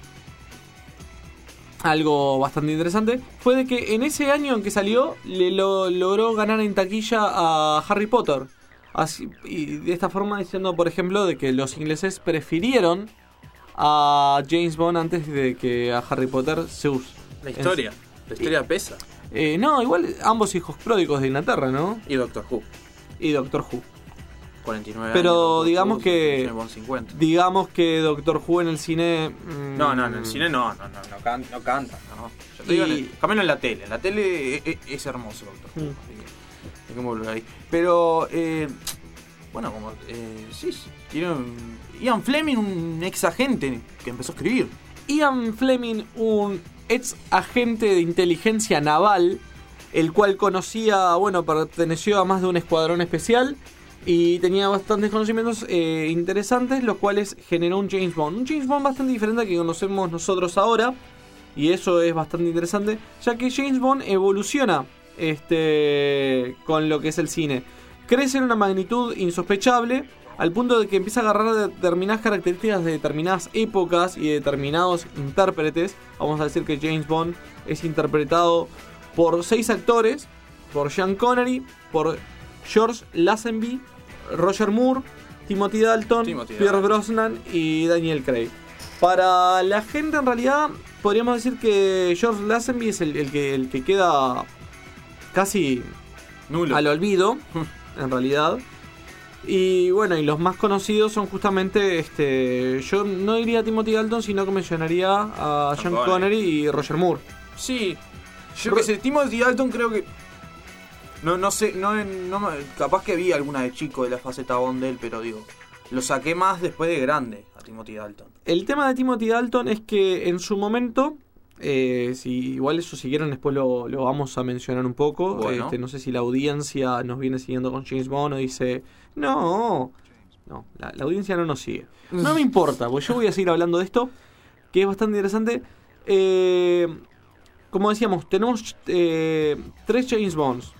Algo bastante interesante fue de que en ese año en que salió le lo, logró ganar en taquilla a Harry Potter. Así, y de esta forma diciendo, por ejemplo, de que los ingleses prefirieron a James Bond antes de que a Harry Potter. Zeus. La historia, en, la historia y, pesa. Eh, no, igual ambos hijos pródigos de Inglaterra, ¿no? Y Doctor Who. Y Doctor Who. cuarenta y nueve Pero años, digamos Cruise, que James Bond cincuenta. digamos que Doctor Who en el cine mmm, No, no, en el cine no, no, no, no, can, no canta, no. Yo te digo, en el, camino en la tele, en la tele es, es, es hermoso, Doctor Who. Mm. Hay que volver ahí. Pero, eh, bueno, como, eh, sí, tiene un, Ian Fleming, un ex agente que empezó a escribir. Ian Fleming, un ex agente de inteligencia naval, el cual conocía, bueno, perteneció a más de un escuadrón especial y tenía bastantes conocimientos eh, interesantes, los cuales generó un James Bond. Un James Bond bastante diferente al que conocemos nosotros ahora, y eso es bastante interesante, ya que James Bond evoluciona este, con lo que es el cine. Crece en una magnitud insospechable, al punto de que empieza a agarrar determinadas características de determinadas épocas y de determinados intérpretes. Vamos a decir que James Bond es interpretado por seis actores, por Sean Connery, por George Lazenby, Roger Moore, Timothy Dalton, Timothy Pierce Dalton. Brosnan y Daniel Craig. Para la gente, en realidad, podríamos decir que George Lazenby es el, el, que, el que queda casi nulo al olvido, en realidad. Y bueno, y los más conocidos son justamente, este, yo no diría Timothy Dalton, sino que mencionaría a Sean Connery. Connery y Roger Moore. Sí, yo que sé, Timothy Dalton creo que... No, no sé, no, no, capaz que vi alguna de chico de la faceta Bond de él, pero digo, lo saqué más después de grande a Timothy Dalton. El tema de Timothy Dalton es que en su momento, eh, si igual eso si quieren después lo, lo vamos a mencionar un poco. Bueno. Este, no sé si la audiencia nos viene siguiendo con James Bond o dice, no, no, la, la audiencia no nos sigue. No me importa, porque yo voy a seguir hablando de esto, que es bastante interesante. Eh, como decíamos, tenemos eh, tres James Bonds.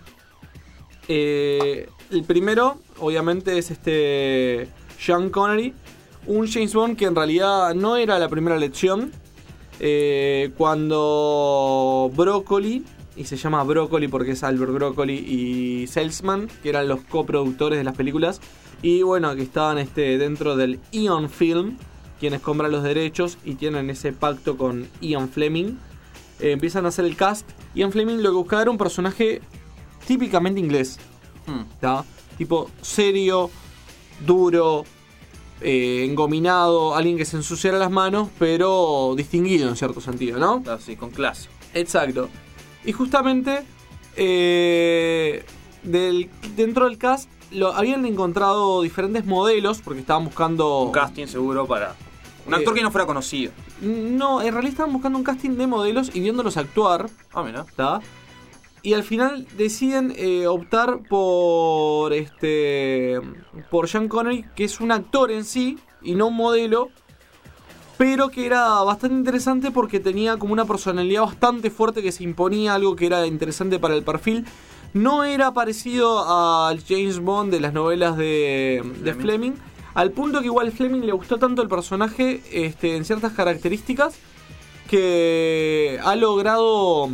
Eh, el primero, obviamente, es este Sean Connery, un James Bond que en realidad no era la primera elección. Eh, cuando Broccoli, y se llama Broccoli porque es Albert Broccoli y Salesman, que eran los coproductores de las películas, y bueno, que estaban este, dentro del Eon Film, quienes compran los derechos y tienen ese pacto con Ian Fleming, eh, empiezan a hacer el cast. Ian Fleming lo que buscaba era un personaje típicamente inglés, ¿tá? Tipo serio, duro, eh, engominado, alguien que se ensuciara las manos, pero distinguido en cierto sentido, ¿no? Así, con clase. Exacto. Y justamente eh, del, dentro del cast lo, habían encontrado diferentes modelos, porque estaban buscando... Un casting seguro para... Un actor eh, que no fuera conocido. No, en realidad estaban buscando un casting de modelos y viéndolos actuar. Ah, mira. ¿Tá? Y al final deciden eh, optar por este por Sean Connery, que es un actor en sí y no un modelo, pero que era bastante interesante porque tenía como una personalidad bastante fuerte que se imponía, algo que era interesante para el perfil. No era parecido al James Bond de las novelas de, de Fleming, al punto que igual Fleming le gustó tanto el personaje este, en ciertas características que ha logrado...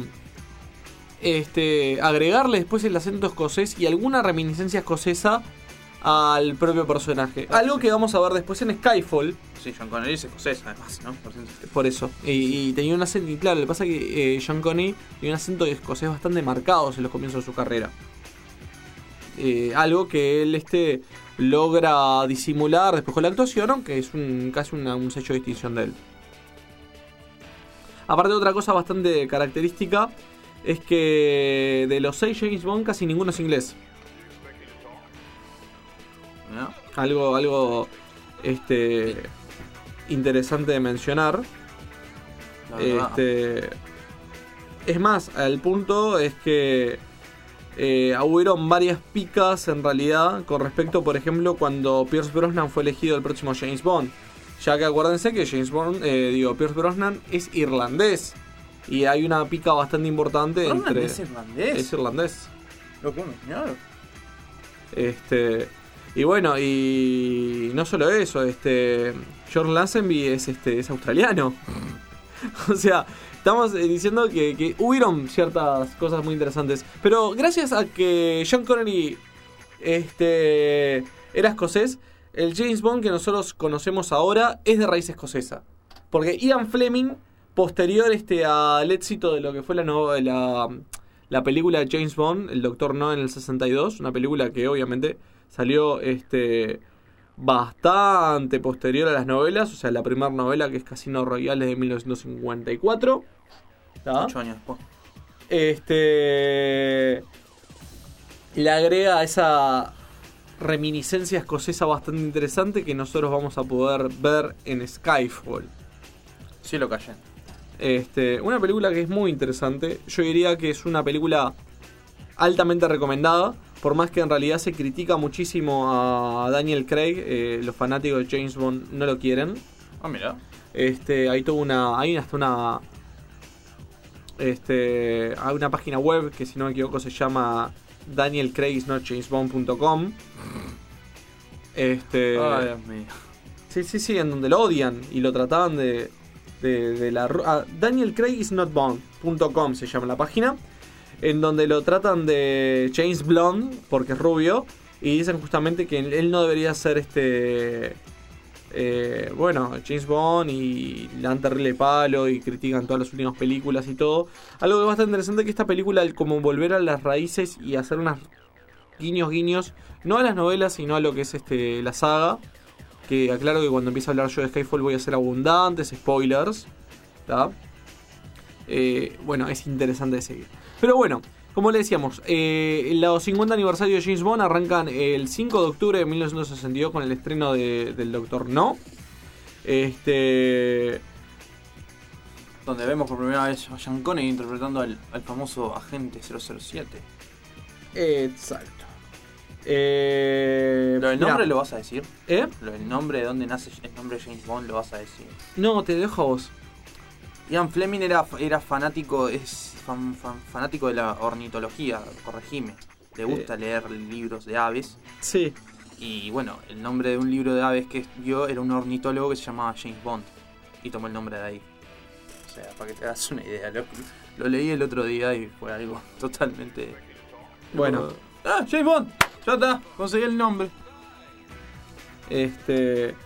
Este, agregarle después el acento escocés y alguna reminiscencia escocesa al propio personaje. Algo que vamos a ver después en Skyfall. Sí, Sean Connery es escocés además, ¿no? Por, Por eso. Y, y tenía un acento, y claro, lo que pasa es que eh, Sean Connery tenía un acento escocés bastante marcado en los comienzos de su carrera. Eh, algo que él este, logra disimular después con la actuación, aunque es un, casi una, un sello de distinción de él. Aparte, otra cosa bastante característica es que de los seis James Bond casi ninguno es inglés. ¿No? Algo, algo este, interesante de mencionar. Este, es más, al punto es que eh, hubieron varias picas en realidad con respecto, por ejemplo, cuando Pierce Brosnan fue elegido el próximo James Bond. Ya que acuérdense que James Bond, eh, digo, Pierce Brosnan es irlandés. Y hay una pica bastante importante ¿Brosnan entre... es irlandés? Es irlandés. Lo que me enseñaron. Este... Y bueno, y no solo eso, este... George Lazenby es, este, es australiano. O sea, estamos diciendo que, que hubieron ciertas cosas muy interesantes. Pero gracias a que Sean Connery este, era escocés, el James Bond que nosotros conocemos ahora es de raíz escocesa. Porque Ian Fleming, posterior este, al éxito de lo que fue la, no, la, la película de James Bond, El Doctor No, en el sesenta y dos, una película que obviamente salió este bastante posterior a las novelas, o sea, la primera novela, que es Casino Royale, es de mil novecientos cincuenta y cuatro. ¿Tá? Ocho años después. Este le agrega esa reminiscencia escocesa bastante interesante que nosotros vamos a poder ver en Skyfall. Sí, lo callé. Este, una película que es muy interesante. Yo diría que es una película altamente recomendada, por más que en realidad se critica muchísimo a Daniel Craig. Eh, los fanáticos de James Bond no lo quieren. Ah, mira. Este, hay toda una, hay hasta una, este, hay una página web que, si no me equivoco, se llama daniel craig is not james bond punto com. Este, Ay, Dios mío. Sí, sí, sí, en donde lo odian y lo trataban de, de, de la ah, daniel craig is not bond punto com se llama la página, en donde lo tratan de James Blonde porque es rubio y dicen justamente que él no debería ser este eh, bueno, James Bond, y le dan terrible palo y critican todas las últimas películas y todo. Algo que es bastante interesante, que esta película, el como volver a las raíces y hacer unas guiños guiños, no a las novelas sino a lo que es este la saga, que aclaro que cuando empiece a hablar yo de Skyfall voy a hacer abundantes spoilers, ¿tá? Eh, bueno, es interesante de seguir. Pero bueno, como le decíamos, eh, los cincuenta aniversarios de James Bond arrancan el cinco de octubre de mil novecientos sesenta y dos con el estreno de, del Doctor No. Este... Donde vemos por primera vez a Sean Connery interpretando al, al famoso agente cero cero siete. Exacto. Eh, ¿Lo del nombre mirá. lo vas a decir? ¿Eh? ¿Lo del nombre, de dónde nace el nombre de James Bond, lo vas a decir? No, te dejo a vos. Ian Fleming era, era fanático, es fan, fan, fanático de la ornitología, corregime. Le gusta eh. leer libros de aves. Sí. Y bueno, el nombre de un libro de aves que vio era un ornitólogo que se llamaba James Bond. Y tomó el nombre de ahí. O sea, para que te hagas una idea. Lo, lo leí el otro día y fue algo totalmente... Bueno. ¡Ah, James Bond! Ya está, conseguí el nombre. Este...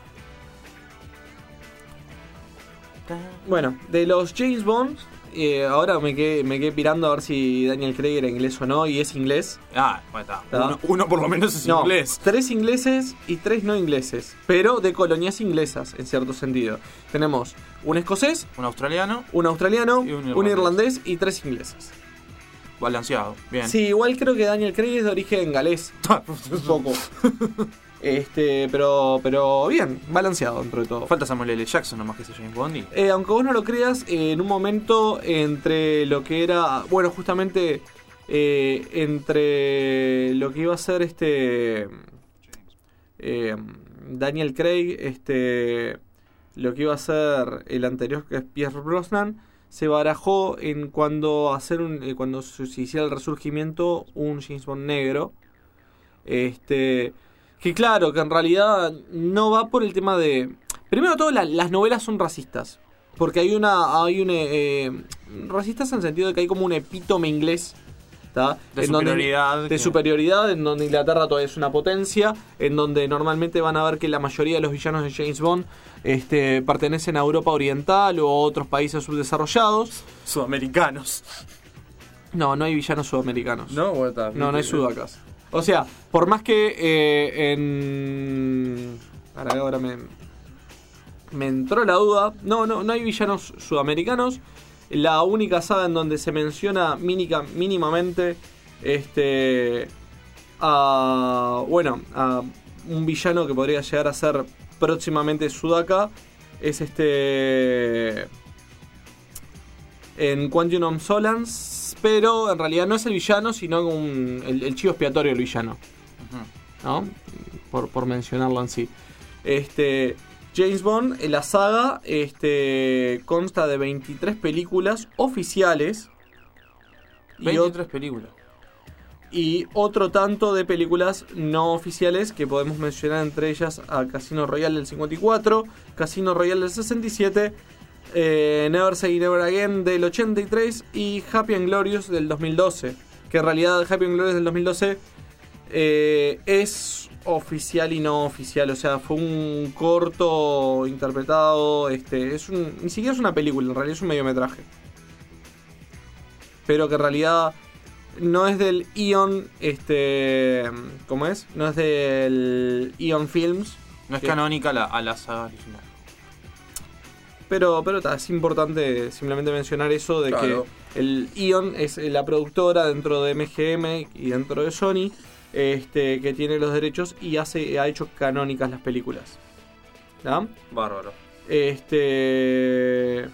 Bueno, de los James Bond, eh, ahora me quedé, me quedé pirando a ver si Daniel Craig era inglés o no, y es inglés. Ah, bueno, está. Uno, uno por lo menos es no, inglés. Tres ingleses y tres no ingleses, pero de colonias inglesas, en cierto sentido. Tenemos un escocés, un australiano, un australiano, y un irlandés. un irlandés y tres ingleses. Balanceado, bien. Sí, igual creo que Daniel Craig es de origen galés. Un poco. Este, pero pero bien, balanceado dentro de todo. Falta Samuel L. Jackson nomás que ese James Bond. Y... Eh, aunque vos no lo creas, eh, en un momento entre lo que era, bueno, justamente eh, entre lo que iba a ser este eh, Daniel Craig, este lo que iba a ser el anterior, que es Pierce Brosnan, se barajó en cuando hacer un eh, cuando se hiciera el resurgimiento un James Bond negro. Este Que claro, que en realidad no va por el tema de... Primero de todo, la, las novelas son racistas. Porque hay una... hay un eh, racistas en el sentido de que hay como un epítome inglés, ¿tá? De en superioridad. Donde, que... De superioridad, en donde Inglaterra todavía es una potencia, en donde normalmente van a ver que la mayoría de los villanos de James Bond este, pertenecen a Europa Oriental o a otros países subdesarrollados. Sudamericanos. No, no hay villanos sudamericanos. No, what the... No, no hay sudacas. O sea, por más que eh, en... Ahora, ahora me... Me entró la duda. No, no, no hay villanos sudamericanos. La única saga en donde se menciona mínica, mínimamente este a, bueno, a un villano que podría llegar a ser próximamente Sudaka es este en Quantum of Solace, pero en realidad no es el villano, sino un, el, el chivo expiatorio del villano, ¿no? Por, por mencionarlo en sí. Este James Bond, en la saga, este consta de veintitrés películas oficiales. veintitrés y películas. Y otro tanto de películas no oficiales que podemos mencionar, entre ellas a Casino Royale del cincuenta y cuatro, Casino Royale del sesenta y siete, eh, Never Say Never Again del ochenta y tres y Happy and Glorious del dos mil doce. Que en realidad Happy and Glorious del dos mil doce eh, es oficial y no oficial, o sea, fue un corto interpretado, este, es un, ni siquiera es una película, en realidad es un mediometraje. Pero que en realidad no es del Eon, este, ¿cómo es? No es del Eon Films. No es que, canónica a la, a la saga original. Pero, pero ta, es importante simplemente mencionar eso de Claro. que el Eon es la productora dentro de M G M y dentro de Sony, este, que tiene los derechos y hace, ha hecho canónicas las películas. ¿Ah? Bárbaro. Este.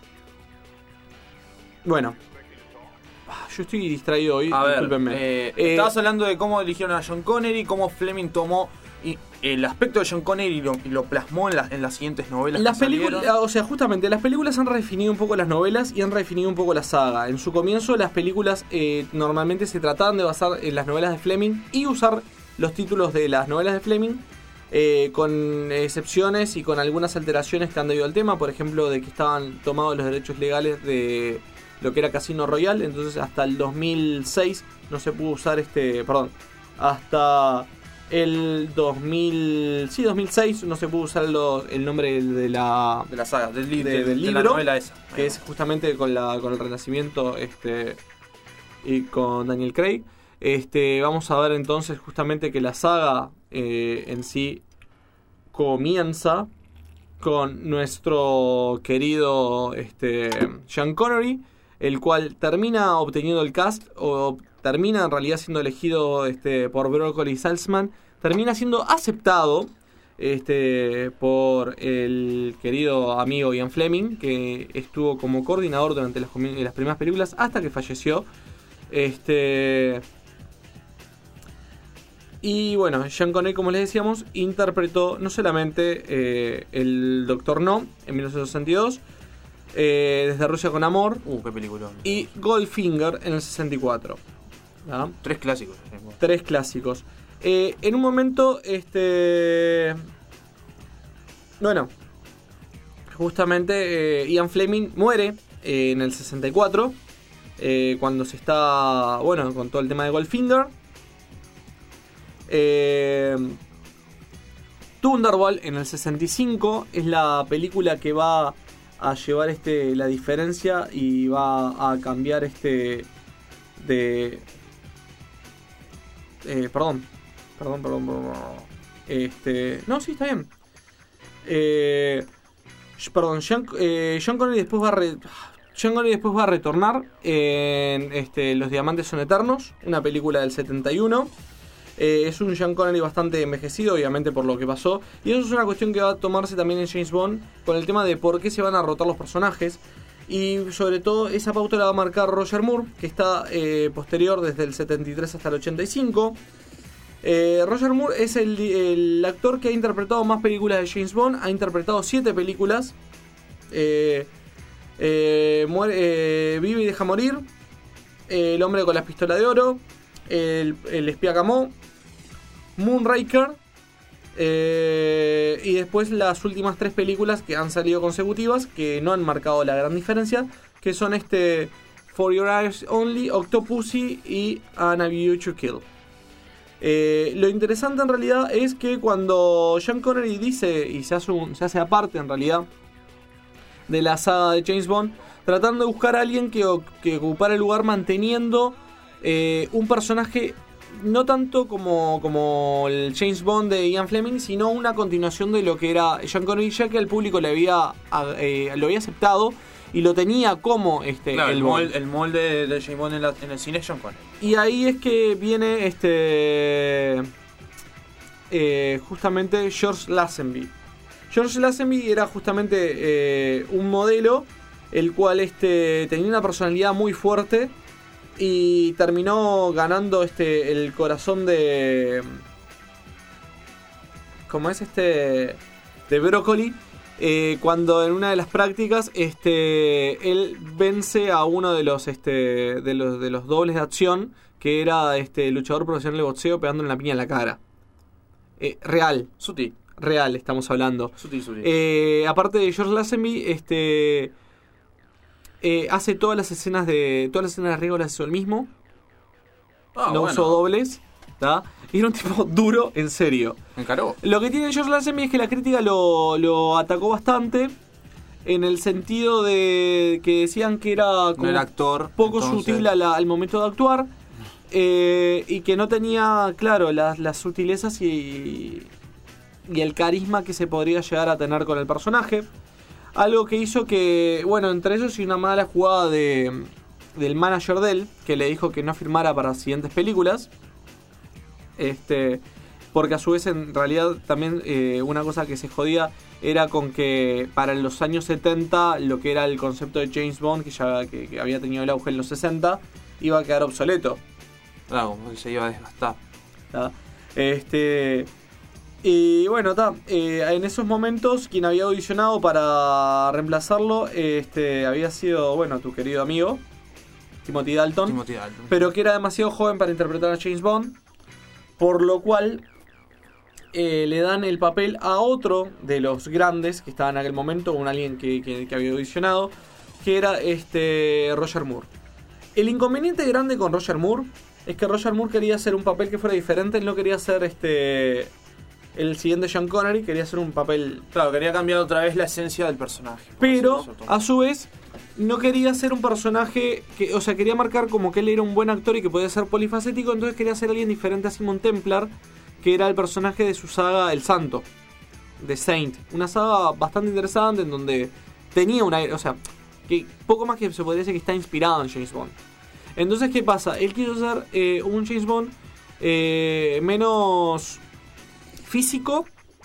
Bueno. Ah, Yo estoy distraído hoy, A ver, discúlpenme. eh, Eh, estabas hablando de cómo eligieron a John Connery, cómo Fleming tomó y, el aspecto de John Connery y lo, y lo plasmó en, la- en las siguientes novelas. Las que películas, salieron. o sea, justamente las películas han redefinido un poco las novelas y han redefinido un poco la saga. En su comienzo las películas eh, normalmente se trataban de basar en las novelas de Fleming y usar los títulos de las novelas de Fleming, eh, con excepciones y con algunas alteraciones que han debido al tema, por ejemplo de que estaban tomados los derechos legales de lo que era Casino Royale, entonces hasta el dos mil seis no se pudo usar este, perdón, hasta el dos mil, sí, dos mil seis no se pudo usar lo- el nombre de la de la saga, del, li- de- de- del de la libro, novela esa. que es justamente con la con el Renacimiento, este, y con Daniel Craig. Este, vamos a ver entonces justamente que la saga eh, en sí comienza con nuestro querido este, Sean Connery, el cual termina obteniendo el cast, o termina en realidad siendo elegido este, por Broccoli Saltzman, termina siendo aceptado este, por el querido amigo Ian Fleming, que estuvo como coordinador durante las, comi- las primeras películas hasta que falleció. Este... Y bueno, Sean Connery, como les decíamos, interpretó no solamente eh, el Doctor No en mil novecientos sesenta y dos, eh, Desde Rusia con Amor, Uh, qué película. y Goldfinger en el sesenta y cuatro. ¿Ah? Tres clásicos. Tres clásicos. Eh, en un momento, este... Bueno, justamente eh, Ian Fleming muere eh, en el sesenta y cuatro, eh, cuando se está, bueno, con todo el tema de Goldfinger. Eh, Thunderball en el sesenta y cinco es la película que va a llevar este la diferencia y va a cambiar este de eh, perdón, perdón, perdón, perdón, este, no, sí, está bien. Eh, perdón, Sean, eh, Sean Connery después va a re, Sean Connery después va a retornar en este, Los Diamantes Son Eternos, una película del setenta y uno. Eh, es un Sean Connery bastante envejecido, obviamente por lo que pasó. Y eso es una cuestión que va a tomarse también en James Bond, con el tema de por qué se van a rotar los personajes. Y sobre todo esa pauta la va a marcar Roger Moore, que está eh, posterior desde el setenta y tres hasta el ochenta y cinco. Eh, Roger Moore es el, el actor que ha interpretado más películas de James Bond. Ha interpretado siete películas. Eh, eh, muere, eh, Vive y deja morir. Eh, El hombre con la pistola de oro. El, el espía Camó. Moonraker. Eh, y después las últimas tres películas que han salido consecutivas, que no han marcado la gran diferencia, que son este For Your Eyes Only, Octopussy y An A View to Kill. Eh, lo interesante en realidad es que cuando Sean Connery dice, y se hace, un, se hace aparte en realidad de la saga de James Bond, tratando de buscar a alguien que, que ocupara el lugar manteniendo eh, un personaje no tanto como, como el James Bond de Ian Fleming, sino una continuación de lo que era Sean Connery, ya que el público le había, eh, lo había aceptado y lo tenía como este, Claro, el, el, Bond. molde, el molde de James Bond en, la- en el cine es John Connery. Y ahí es que viene este eh, justamente George Lazenby. George Lazenby era justamente eh, un modelo el cual este, tenía una personalidad muy fuerte y terminó ganando este el corazón de ¿cómo es este? De Broccoli. Eh, cuando en una de las prácticas este él vence a uno de los este de los de los dobles de acción, que era este luchador profesional de boxeo, pegándole una piña en la cara. Eh, real, Sutil. real estamos hablando. Sutil, sutil. Eh, aparte de George Lazenby, este eh, hace todas las escenas de todas las escenas de riesgo las hizo él mismo. Ah, no bueno. usó dobles, ¿tá? Y era un tipo duro, en serio. Encaró. Lo que tiene George Lazenby es que la crítica lo, lo atacó bastante, en el sentido de que decían que era como No era actor. poco entonces- sutil a la- al momento de actuar. eh, y que no tenía, claro, las, las sutilezas y, y el carisma que se podría llegar a tener con el personaje. Algo que hizo que, bueno, entre ellos y una mala jugada de, del manager de él, que le dijo que no firmara para las siguientes películas. Este, porque a su vez en realidad también eh, una cosa que se jodía era con que para los años setenta lo que era el concepto de James Bond, que ya que, que había tenido el auge en los sesenta, iba a quedar obsoleto. Claro, como que se iba a desgastar. ¿Ta? Este... Y bueno, ta, eh, en esos momentos quien había audicionado para reemplazarlo este, había sido, bueno, tu querido amigo Timothy Dalton, Timothy Dalton, pero que era demasiado joven para interpretar a James Bond, por lo cual eh, le dan el papel a otro de los grandes que estaba en aquel momento, un alguien que, que, que había audicionado, que era este Roger Moore. El inconveniente grande con Roger Moore es que Roger Moore quería hacer un papel que fuera diferente, él no quería hacer este... el siguiente Sean Connery, quería hacer un papel... Claro, quería cambiar otra vez la esencia del personaje. Pero, a su vez, no quería ser un personaje... que, o sea, quería marcar como que él era un buen actor y que podía ser polifacético, entonces quería ser alguien diferente a Simon Templar, que era el personaje de su saga El Santo, de Saint. Una saga bastante interesante en donde tenía una... O sea, que poco más que se podría decir que está inspirado en James Bond. Entonces, ¿qué pasa? Él quiso ser eh, un James Bond eh, menos... físico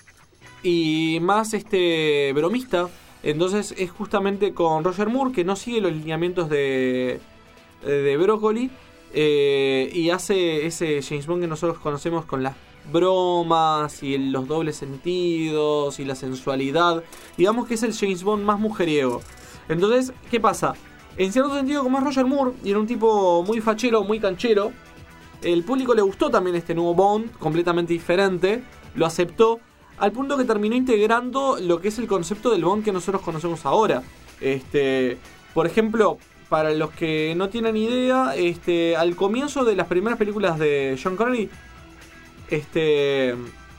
y más este bromista. Entonces es justamente con Roger Moore, que no sigue los lineamientos de de Broccoli, eh, y hace ese James Bond que nosotros conocemos con las bromas y el, los dobles sentidos y la sensualidad. Digamos que es el James Bond más mujeriego. Entonces, ¿qué pasa? En cierto sentido, como es Roger Moore y era un tipo muy fachero, muy canchero, el público le gustó también este nuevo Bond, completamente diferente. Lo aceptó al punto que terminó integrando lo que es el concepto del Bond que nosotros conocemos ahora. Este, por ejemplo, para los que no tienen idea, este, al comienzo de las primeras películas de Sean Connery, este,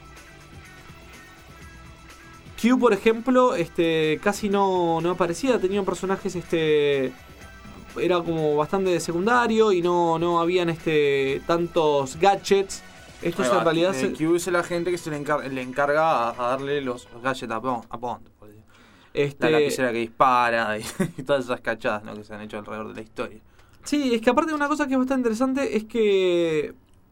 Q, por ejemplo, este, casi no, no aparecía, tenía personajes, este, era como bastante secundario y no, no habían este, tantos gadgets. Esto es en realidad... Eh, Q es la gente que se le, encar le encarga a, a darle los, los gadgets a Bond. A Bond este... La lapicera que dispara y, y todas esas cachadas, ¿no?, que se han hecho alrededor de la historia. Sí, es que aparte de una cosa que es bastante interesante es que...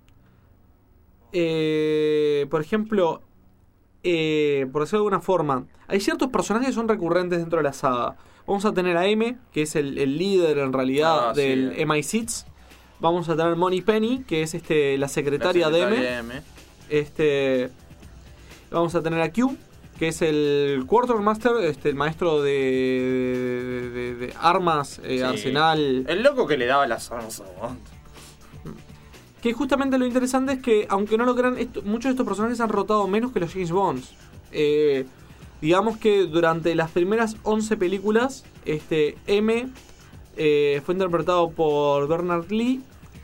Eh, por ejemplo, eh, por decirlo de alguna forma, hay ciertos personajes que son recurrentes dentro de la saga. Vamos a tener a M, que es el, el líder en realidad ah, del sí. M I seis. Vamos a tener Money Penny, que es este la secretaria, la secretaria de M. M. Este, vamos a tener a Q, que es el Quartermaster, este, el maestro de, de, de, de armas, eh, sí. arsenal. El loco que le daba las armas a Bond. Que justamente lo interesante es que, aunque no lo crean, esto, muchos de estos personajes han rotado menos que los James Bonds. Eh, digamos que durante las primeras once películas, este M... Eh, fue interpretado por Bernard Lee.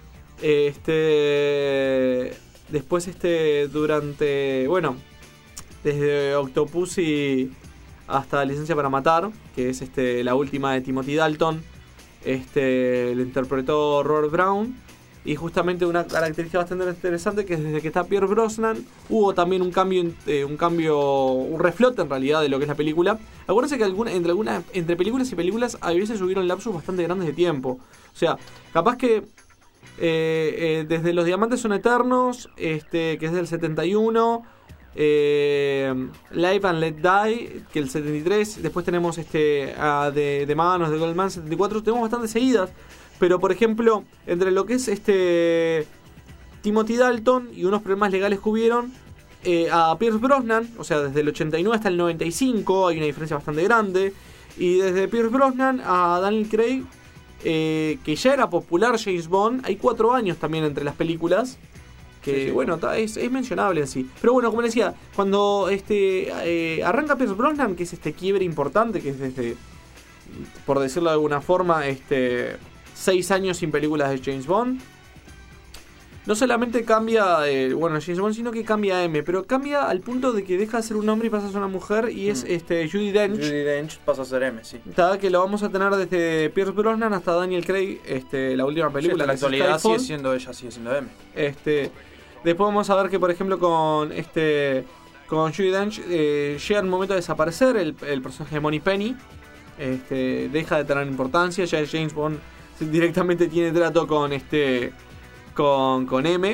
Este, después, este, durante, bueno, desde Octopussy hasta Licencia para Matar, que es este la última de Timothy Dalton, este, lo interpretó Robert Brown. Y justamente una característica bastante interesante, que desde que está Pierce Brosnan hubo también un cambio, eh, un cambio, un reflote en realidad de lo que es la película. Acuérdense que alguna, entre, alguna, entre películas y películas a veces hubieron lapsos bastante grandes de tiempo. O sea, capaz que eh, eh, desde Los Diamantes Son Eternos, este, que es del setenta y uno, eh, Live and Let Die, que es el setenta y tres, después tenemos este uh, de, de Manos de Goldman setenta y cuatro, tenemos bastante seguidas. Pero, por ejemplo, entre lo que es este Timothy Dalton y unos problemas legales que hubieron, eh, a Pierce Brosnan, o sea, desde el ochenta y nueve hasta el noventa y cinco, hay una diferencia bastante grande. Y desde Pierce Brosnan a Daniel Craig, eh, que ya era popular James Bond, hay cuatro años también entre las películas. Que, sí, sí, bueno, ta, es, es mencionable en sí. Pero bueno, como les decía, cuando este eh, arranca Pierce Brosnan, que es este quiebre importante, que es desde, por decirlo de alguna forma, este... seis años sin películas de James Bond. no solamente cambia, eh, bueno, James Bond, sino que cambia a M, pero cambia al punto de que deja de ser un hombre y pasa a ser una mujer, y es Mm. este Judi Dench. Judi Dench pasa a ser M, sí. Está, que lo vamos a tener desde Pierce Brosnan hasta Daniel Craig, este, la última película. Sí, en la que es actualidad Skyfall. sigue siendo ella, sigue siendo M. Este, después vamos a ver que, por ejemplo, con este con Judi Dench eh, llega un momento de desaparecer el, el personaje de Moneypenny. Este, deja de tener importancia, ya James Bond directamente tiene trato con este con, con M.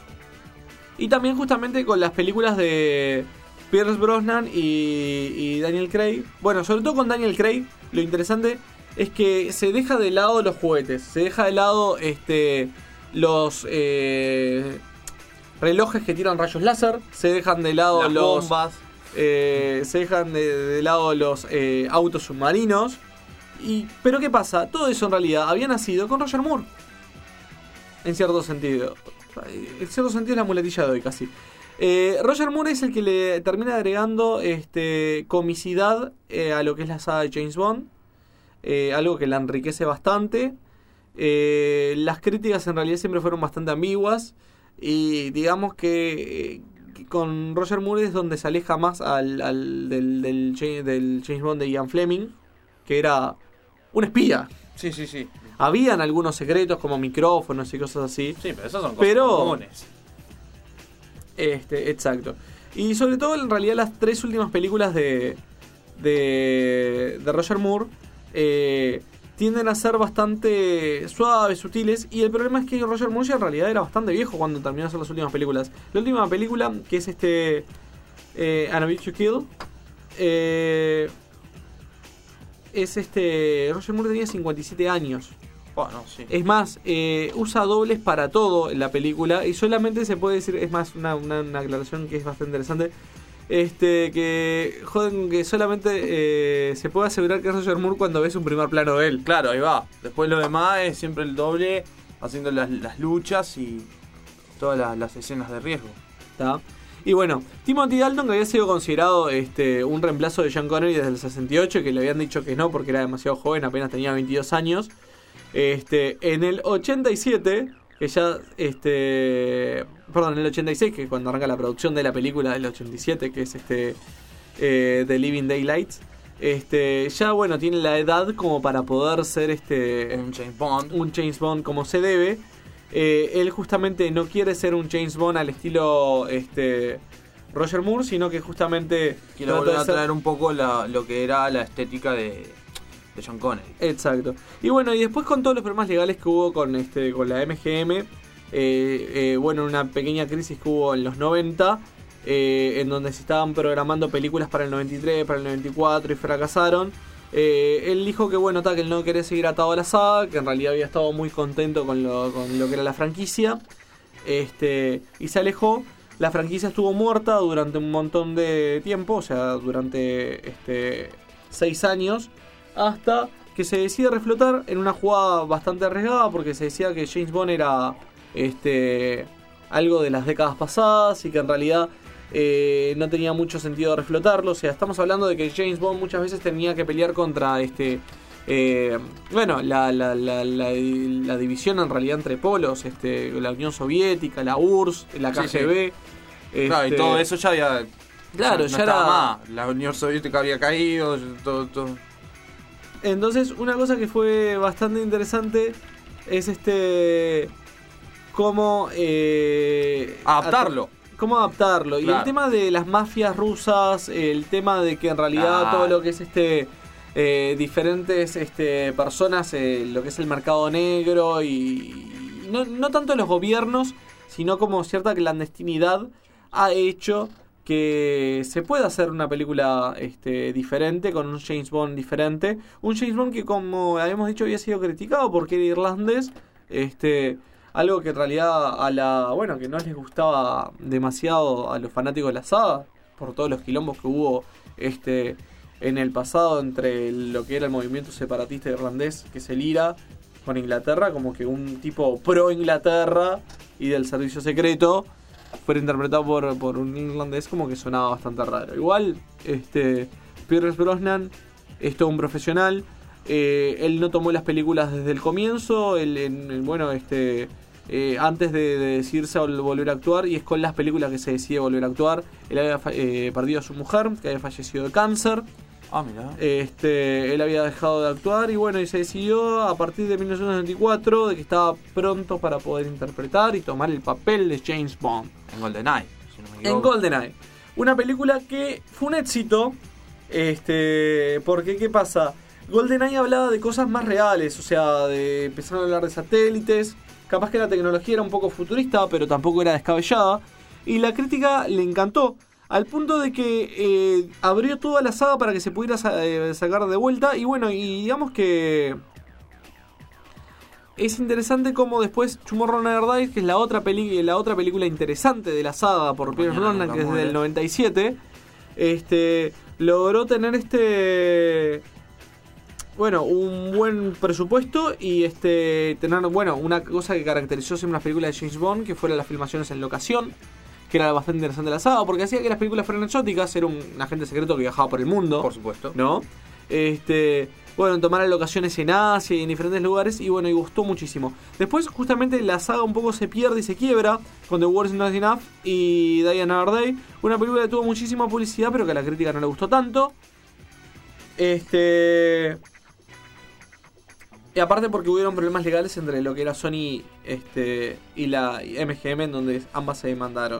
Y también justamente con las películas de Pierce Brosnan y, y Daniel Craig. Bueno, sobre todo con Daniel Craig, lo interesante es que se deja de lado los juguetes, se deja de lado este los eh, relojes que tiran rayos láser, se dejan de lado Las los bombas. eh, se dejan de, de lado los eh, autos submarinos. Y, pero ¿qué pasa? Todo eso en realidad había nacido con Roger Moore. En cierto sentido. En cierto sentido es la muletilla de hoy casi. Eh, Roger Moore es el que le termina agregando este, comicidad eh, a lo que es la saga de James Bond. Eh, algo que la enriquece bastante. Eh, las críticas en realidad siempre fueron bastante ambiguas. Y digamos que, eh, que con Roger Moore es donde se aleja más al, al del, del, del James Bond de Ian Fleming, que era un espía. Sí, sí, sí. Habían algunos secretos como micrófonos y cosas así. Sí, pero esas son cosas pero, comunes. Este, exacto. Y sobre todo, en realidad, las tres últimas películas de, de, de Roger Moore eh, tienden a ser bastante suaves, sutiles. Y el problema es que Roger Moore ya en realidad era bastante viejo cuando terminó de hacer las últimas películas. La última película, que es este eh, An A View to Kill, eh, es este Roger Moore tenía cincuenta y siete años. Bueno, sí. Es más, eh, usa dobles para todo en la película. Y solamente se puede decir, es más, una, una, una aclaración que es bastante interesante. Este, que joden que solamente eh, se puede asegurar que es Roger Moore cuando ves un primer plano de él. Claro, ahí va. Después lo demás es siempre el doble, haciendo las, las luchas y todas las, las escenas de riesgo. ¿Está? Y bueno, Timothy Dalton, que había sido considerado este, un reemplazo de Sean Connery desde el sesenta y ocho, que le habían dicho que no porque era demasiado joven, apenas tenía veintidós años. Este, en el ochenta y siete, que ya, este, perdón, en el ochenta y seis, que cuando arranca la producción de la película del ochenta y siete, que es este, eh, The Living Daylights, este, ya bueno, tiene la edad como para poder ser este, un James Bond, un James Bond como se debe. Eh, él justamente no quiere ser un James Bond al estilo, este, Roger Moore, sino que justamente quiere volver a traer un poco la, lo que era la estética de de Sean Connery. Exacto. Y bueno, y después con todos los problemas legales que hubo con este con la M G M, eh, eh, bueno, una pequeña crisis que hubo en los noventa, eh, en donde se estaban programando películas para el noventa y tres, para el noventa y cuatro y fracasaron. Eh, él dijo que bueno, ta, que él no quería seguir atado a la saga, que en realidad había estado muy contento con lo, con lo que era la franquicia, este, y se alejó. La franquicia estuvo muerta durante un montón de tiempo, o sea, durante este, seis años. Hasta que se decide reflotar en una jugada bastante arriesgada, porque se decía que James Bond era este algo de las décadas pasadas y que en realidad eh, no tenía mucho sentido reflotarlo. O sea, estamos hablando de que James Bond muchas veces tenía que pelear contra este eh, bueno, la, la, la, la, la división en realidad entre polos, este, la Unión Soviética, la U R S S, la K G B. Sí, sí. Este, claro, y todo eso ya había, claro, no ya estaba era más. La Unión Soviética había caído, todo, todo. Entonces, una cosa que fue bastante interesante es este cómo eh, adaptarlo. Cómo adaptarlo. Claro. Y el tema de las mafias rusas, el tema de que en realidad Ah. todo lo que es este eh, diferentes este, personas, eh, lo que es el mercado negro y, y no, no tanto los gobiernos, sino como cierta clandestinidad ha hecho que se pueda hacer una película este, diferente, con un James Bond diferente. Un James Bond que, como habíamos dicho, había sido criticado porque era irlandés. Este, algo que en realidad a la bueno que no les gustaba demasiado a los fanáticos de la saga, por todos los quilombos que hubo este, en el pasado entre lo que era el movimiento separatista irlandés, que es el IRA, con Inglaterra, como que un tipo pro Inglaterra y del servicio secreto fuera interpretado por, por un irlandés, como que sonaba bastante raro. Igual, este Pierce Brosnan es todo un profesional. Eh, él no tomó las películas desde el comienzo. Él, en, en, bueno, este eh, antes de, de decidirse a vol- volver a actuar, y es con las películas que se decide volver a actuar. Él había fa- eh, perdido a su mujer, que había fallecido de cáncer. Ah, mira. Este, él había dejado de actuar y bueno, y se decidió a partir de mil novecientos noventa y cuatro de que estaba pronto para poder interpretar y tomar el papel de James Bond. En GoldenEye, si no me En equivoco. GoldenEye. Una película que fue un éxito. Este, porque ¿qué pasa? GoldenEye hablaba de cosas más reales, o sea, de empezaron a hablar de satélites. Capaz que la tecnología era un poco futurista, pero tampoco era descabellada. Y la crítica le encantó. Al punto de que eh, abrió toda la saga para que se pudiera sa- eh, sacar de vuelta. Y bueno, y digamos que es interesante como después Tomorrow Never Dies, que es la otra, peli la otra película interesante de la saga por Pierce Brosnan, que es del noventa y siete, este, logró tener este... Bueno, un buen presupuesto y este tener, bueno, una cosa que caracterizó siempre las películas de James Bond, que fueron las filmaciones en locación, que era bastante interesante la saga, porque hacía que las películas fueran exóticas, era un agente secreto que viajaba por el mundo. Por supuesto. ¿No? Este, bueno, tomar locaciones en Asia y en diferentes lugares, y bueno, y gustó muchísimo. Después, justamente, la saga un poco se pierde y se quiebra con The War Is Not Enough y Die Another Day, una película que tuvo muchísima publicidad, pero que a la crítica no le gustó tanto. Este... Y aparte porque hubieron problemas legales entre lo que era Sony este, y la M G M, en donde ambas se demandaron.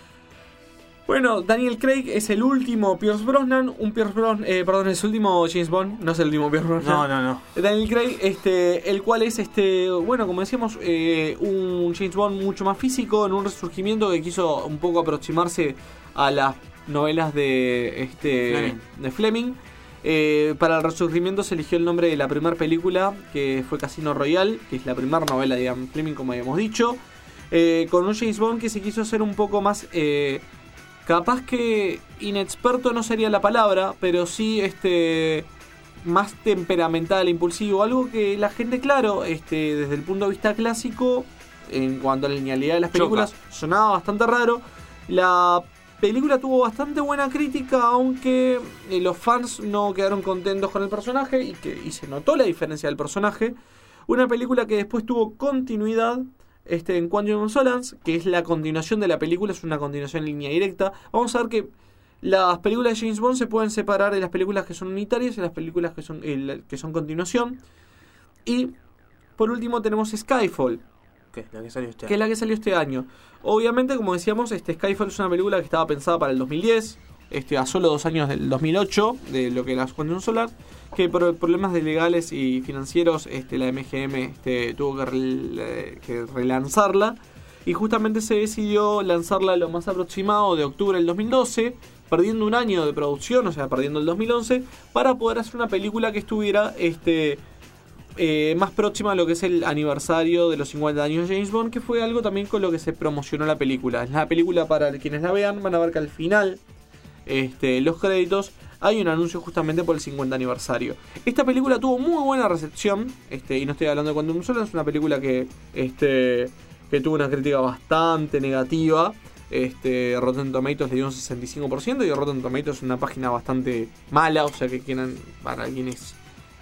Bueno, Daniel Craig es el último Pierce Brosnan, un Pierce Brosnan, eh, perdón, es el último James Bond, no es el último Pierce Brosnan. No, no, no. Daniel Craig, este, el cual es, este, bueno, como decíamos, eh, un James Bond mucho más físico, en un resurgimiento que quiso un poco aproximarse a las novelas de, este, Fleming. de Fleming. Eh, para el resurgimiento se eligió el nombre de la primera película, que fue Casino Royale, que es la primera novela de Ian Fleming, como habíamos dicho, eh, con un James Bond que se quiso hacer un poco más, eh, capaz que inexperto no sería la palabra, pero sí este más temperamental, impulsivo, algo que la gente, claro, este desde el punto de vista clásico, en cuanto a la linealidad de las películas, Choca. sonaba bastante raro. La película tuvo bastante buena crítica, aunque eh, los fans no quedaron contentos con el personaje y, que, y se notó la diferencia del personaje. Una película que después tuvo continuidad este, en Quantum of Solace, que es la continuación de la película, es una continuación en línea directa. Vamos a ver que las películas de James Bond se pueden separar de las películas que son unitarias y las películas que son, eh, que son continuación. Y por último tenemos Skyfall, Que es la que salió este que es la que salió este año. Obviamente, como decíamos, este Skyfall es una película que estaba pensada para el dos mil diez, este, a solo dos años del dos mil ocho, de lo que era Quantum Solar, que por problemas de legales y financieros, este, la M G M este, tuvo que, re, que relanzarla, y justamente se decidió lanzarla lo más aproximado de octubre del dos mil doce, perdiendo un año de producción, o sea, perdiendo el dos mil once, para poder hacer una película que estuviera... este Eh, más próxima a lo que es el aniversario de los cincuenta años de James Bond, que fue algo también con lo que se promocionó la película. La película, para quienes la vean, van a ver que al final, este, los créditos, hay un anuncio justamente por el cincuenta aniversario. Esta película tuvo muy buena recepción, este, y no estoy hablando de Quantum of Solace, es una película que, este, que tuvo una crítica bastante negativa. Este, Rotten Tomatoes le dio un sesenta y cinco por ciento, y Rotten Tomatoes es una página bastante mala, o sea que quieran, para quienes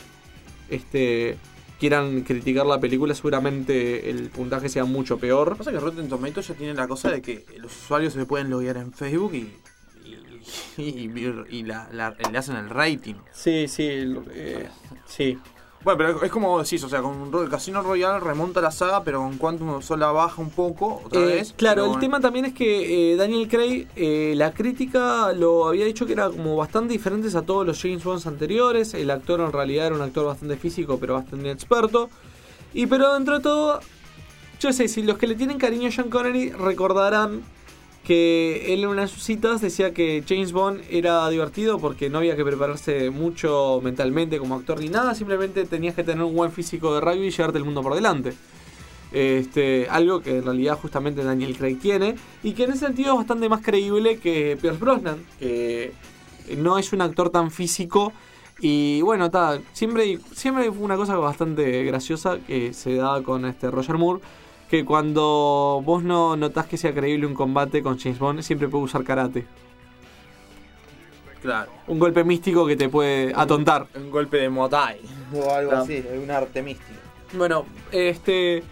este quieran criticar la película, seguramente el puntaje sea mucho peor. Pasa que Rotten Tomatoes ya tiene la cosa de que los usuarios se pueden loguear en Facebook y y, y, y la, la, le hacen el rating. Sí, sí, eh, sí. Bueno, pero es como decís, o sea, con el Casino Royale remonta la saga, pero con Quantum Sola baja un poco, otra Eh, vez. claro, pero el bueno. tema también es que eh, Daniel Craig, eh, la crítica lo había dicho que era como bastante diferentes a todos los James Bonds anteriores. El actor en realidad era un actor bastante físico, pero bastante experto. Y pero dentro de todo, yo sé, si los que le tienen cariño a Sean Connery recordarán que él en una de sus citas decía que James Bond era divertido porque no había que prepararse mucho mentalmente como actor ni nada, simplemente tenías que tener un buen físico de rugby y llevarte el mundo por delante. Este, algo que en realidad justamente Daniel Craig tiene, y que en ese sentido es bastante más creíble que Pierce Brosnan, que no es un actor tan físico. Y bueno, ta, siempre, siempre fue una cosa bastante graciosa que se da con este Roger Moore, que cuando vos no notás que sea creíble un combate con James Bond, siempre puede usar karate. Claro. Un golpe místico que te puede atontar. Un, un golpe de Muay Thai o algo Claro. así, un arte místico. Bueno, este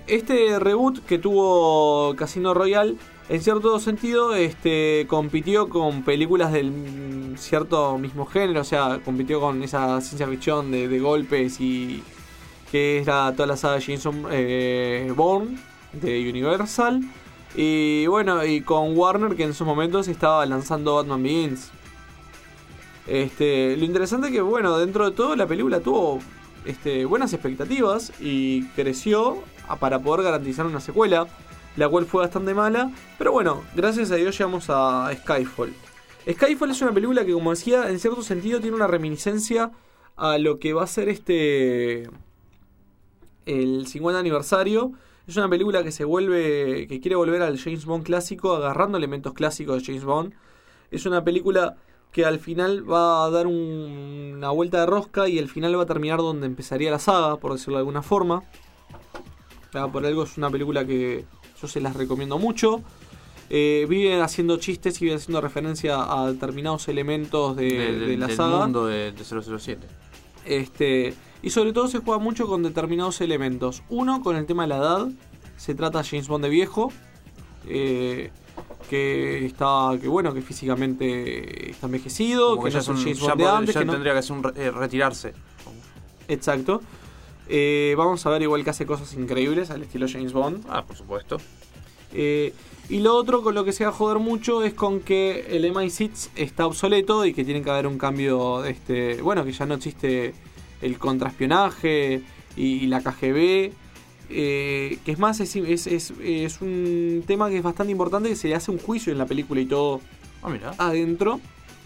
este reboot que tuvo Casino Royale, en cierto sentido, este compitió con películas del cierto mismo género, o sea, compitió con esa ciencia ficción de, de golpes y que es la, toda la saga de Jason eh, Bourne de Universal. Y bueno, y con Warner, que en esos momentos estaba lanzando Batman Begins. Este, lo interesante es que, bueno, dentro de todo la película tuvo este, buenas expectativas y creció para poder garantizar una secuela, la cual fue bastante mala, pero bueno, gracias a Dios llegamos a Skyfall. Skyfall es una película que, como decía, en cierto sentido tiene una reminiscencia a lo que va a ser este el cincuenta aniversario. Es una película que se vuelve, que quiere volver al James Bond clásico, agarrando elementos clásicos de James Bond. Es una película que al final va a dar un, una vuelta de rosca y al final va a terminar donde empezaría la saga, por decirlo de alguna forma. Por algo es una película que yo se las recomiendo mucho. Eh, viven haciendo chistes y viven haciendo referencia a determinados elementos de, de, de, de la del saga. Del mundo de, de cero cero siete. Este, y sobre todo se juega mucho con determinados elementos. Uno, con el tema de la edad. Se trata de James Bond de viejo. Eh, que está, que bueno, que físicamente está envejecido. Como que, que no ya es el un- James ya Bond de pod- antes. ya Que no- tendría que hacer un re- eh, retirarse. Exacto. Eh, vamos a ver igual que hace cosas increíbles al estilo James Bond. Ah, por supuesto. Eh, y lo otro con lo que se va a joder mucho es con que el M I seis está obsoleto y que tiene que haber un cambio, este, bueno, que ya no existe el contraespionaje y, y la K G B. Eh, que es más, es, es, es, es un tema que es bastante importante, que se le hace un juicio en la película y todo Ah, mira. adentro.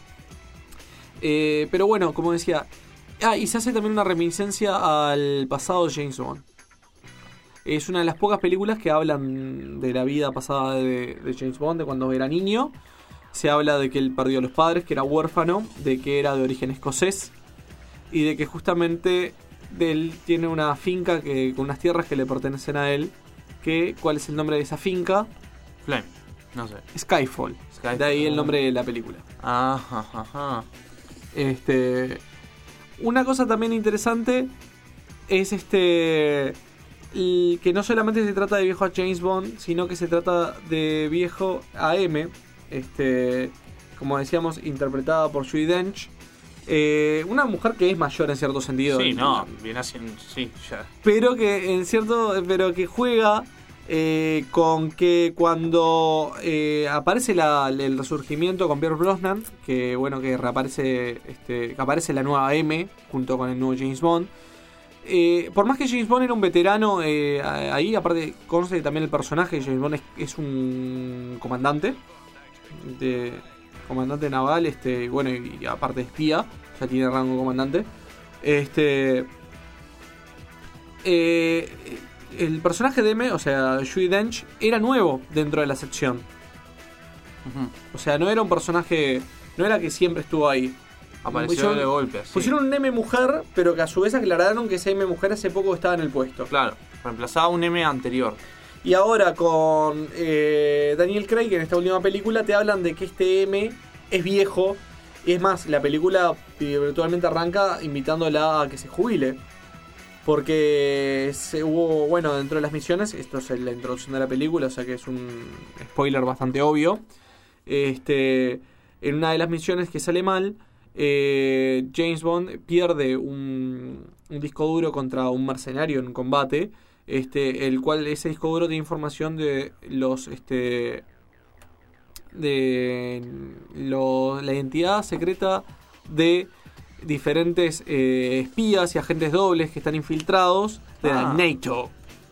Eh, pero bueno, como decía, ah, y se hace también una reminiscencia al pasado de James Bond. Es una de las pocas películas que hablan de la vida pasada de, de James Bond, de cuando era niño. Se habla de que él perdió a los padres, que era huérfano, de que era de origen escocés y de que justamente de él tiene una finca que, con unas tierras que le pertenecen a él. Que, ¿cuál es el nombre de esa finca? Flame. No sé. Skyfall. Skyfall. De ahí el nombre de la película. Ajá, ajá. Este, una cosa también interesante es este el que no solamente se trata de viejo a James Bond, sino que se trata de viejo a M, este, como decíamos, interpretada por Judi Dench, eh, una mujer que es mayor en cierto sentido. Sí, no, viene haciendo. Sí, ya. Pero que en cierto, pero que juega eh, con que cuando eh, aparece la, el resurgimiento con Pierce Brosnan, que bueno, que reaparece, este, que aparece la nueva M junto con el nuevo James Bond. Eh, por más que James Bond era un veterano, eh, ahí aparte conoce también el personaje. James Bond es, es un comandante, de, comandante naval, este, bueno, y, y aparte espía, ya tiene rango de comandante. Este, eh, el personaje de M, o sea, Judi Dench, era nuevo dentro de la sección. Ujú. O sea, no era un personaje, no era que siempre estuvo ahí. Apareció Pusieron- de golpe. Así. Pusieron un M mujer, pero que a su vez aclararon que ese M mujer hace poco estaba en el puesto. Claro, reemplazaba un M anterior. Y ahora con eh, Daniel Craig en esta última película te hablan de que este M es viejo. Y es más, la película eh, virtualmente arranca invitándola a que se jubile. Porque se hubo, bueno, dentro de las misiones, esto es la introducción de la película, o sea que es un spoiler bastante obvio. Este, en una de las misiones que sale mal, eh, James Bond pierde un, un disco duro contra un mercenario en combate, este, el cual ese disco duro tiene información de los, este, de lo, la identidad secreta de diferentes eh, espías y agentes dobles que están infiltrados de la Ah. NATO.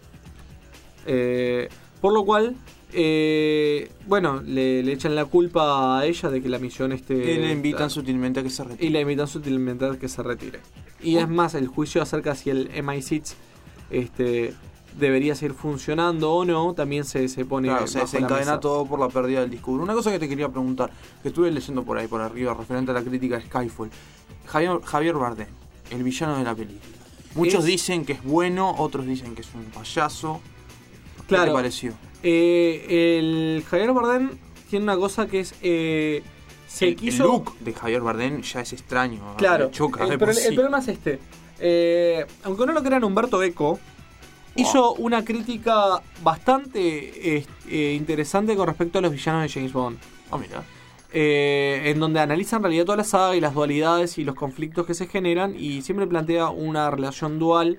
Eh, por lo cual, eh, bueno, le, le echan la culpa a ella de que la misión esté... Y le invitan sutilmente a que se retire. Y le invitan sutilmente a que se retire. Y es más, el juicio acerca si el M I seis este, debería seguir funcionando o no, también se, se pone Claro, se bajo la desencadena mesa. todo por la pérdida del disco duro. Una cosa que te quería preguntar, que estuve leyendo por ahí, por arriba, referente a la crítica de Skyfall. Javier, Javier Bardem, el villano de la película. Muchos Es- dicen que es bueno, otros dicen que es un payaso. ¿Qué Claro. te pareció? Eh, el Javier Bardem tiene una cosa que es... Eh, se el, quiso... el look de Javier Bardem ya es extraño. Claro, me choca el, de pro- por el sí. problema es este. Eh, aunque no lo crean, Humberto Eco hizo una crítica bastante eh, eh, interesante con respecto a los villanos de James Bond. Oh, mira. Eh, en donde analiza en realidad toda la saga y las dualidades y los conflictos que se generan, y siempre plantea una relación dual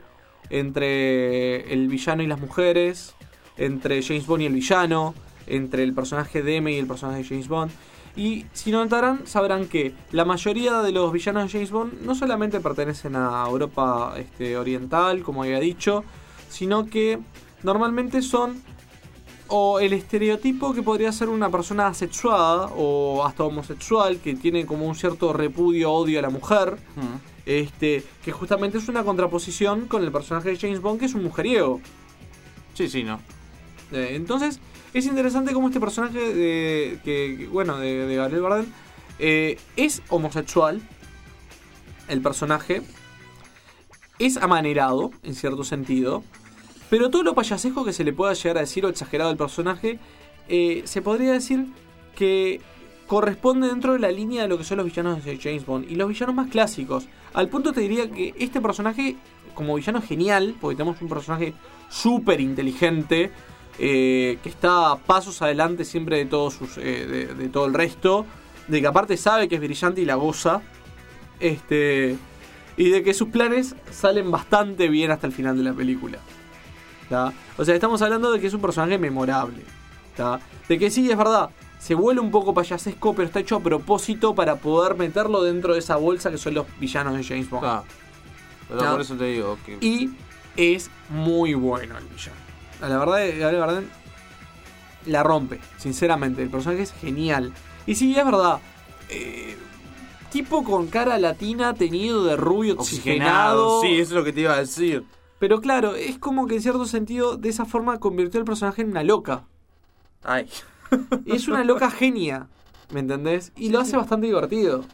entre el villano y las mujeres, entre James Bond y el villano, entre el personaje de M y el personaje de James Bond. Y si notarán, sabrán que la mayoría de los villanos de James Bond no solamente pertenecen a Europa este, oriental, como había dicho, sino que normalmente son o el estereotipo que podría ser una persona asexuada o hasta homosexual, que tiene como un cierto repudio, odio a la mujer, Mm. este que justamente es una contraposición con el personaje de James Bond, que es un mujeriego. Sí, sí, no. Eh, entonces, es interesante cómo este personaje de, que, que, bueno, de, de Gabriel Bardem eh, es homosexual, el personaje, es amanerado, en cierto sentido, pero todo lo payasesco que se le pueda llegar a decir o exagerado al personaje, eh, se podría decir que corresponde dentro de la línea de lo que son los villanos de James Bond y los villanos más clásicos. Al punto te diría que este personaje, como villano, es genial, porque tenemos un personaje súper inteligente, eh, que está a pasos adelante siempre de, todos sus, eh, de, de todo el resto, de que aparte sabe que es brillante y la goza, este, y de que sus planes salen bastante bien hasta el final de la película. ¿Tá? O sea, estamos hablando de que es un personaje memorable, ¿tá? De que sí, es verdad, se vuelve un poco payasesco, pero está hecho a propósito para poder meterlo dentro de esa bolsa que son los villanos de James Bond. Ah, pero ¿tá? por eso te digo que... Y es muy bueno el villano. La verdad, Gabriel Bardem la rompe, sinceramente. El personaje es genial. Y sí, es verdad, eh, tipo con cara latina, teñido de rubio, oxigenado. Sí, eso es lo que te iba a decir. Pero claro, es como que en cierto sentido, de esa forma convirtió al personaje en una loca. Ay. Es una loca genia, ¿me entendés? Y lo hace bastante divertido.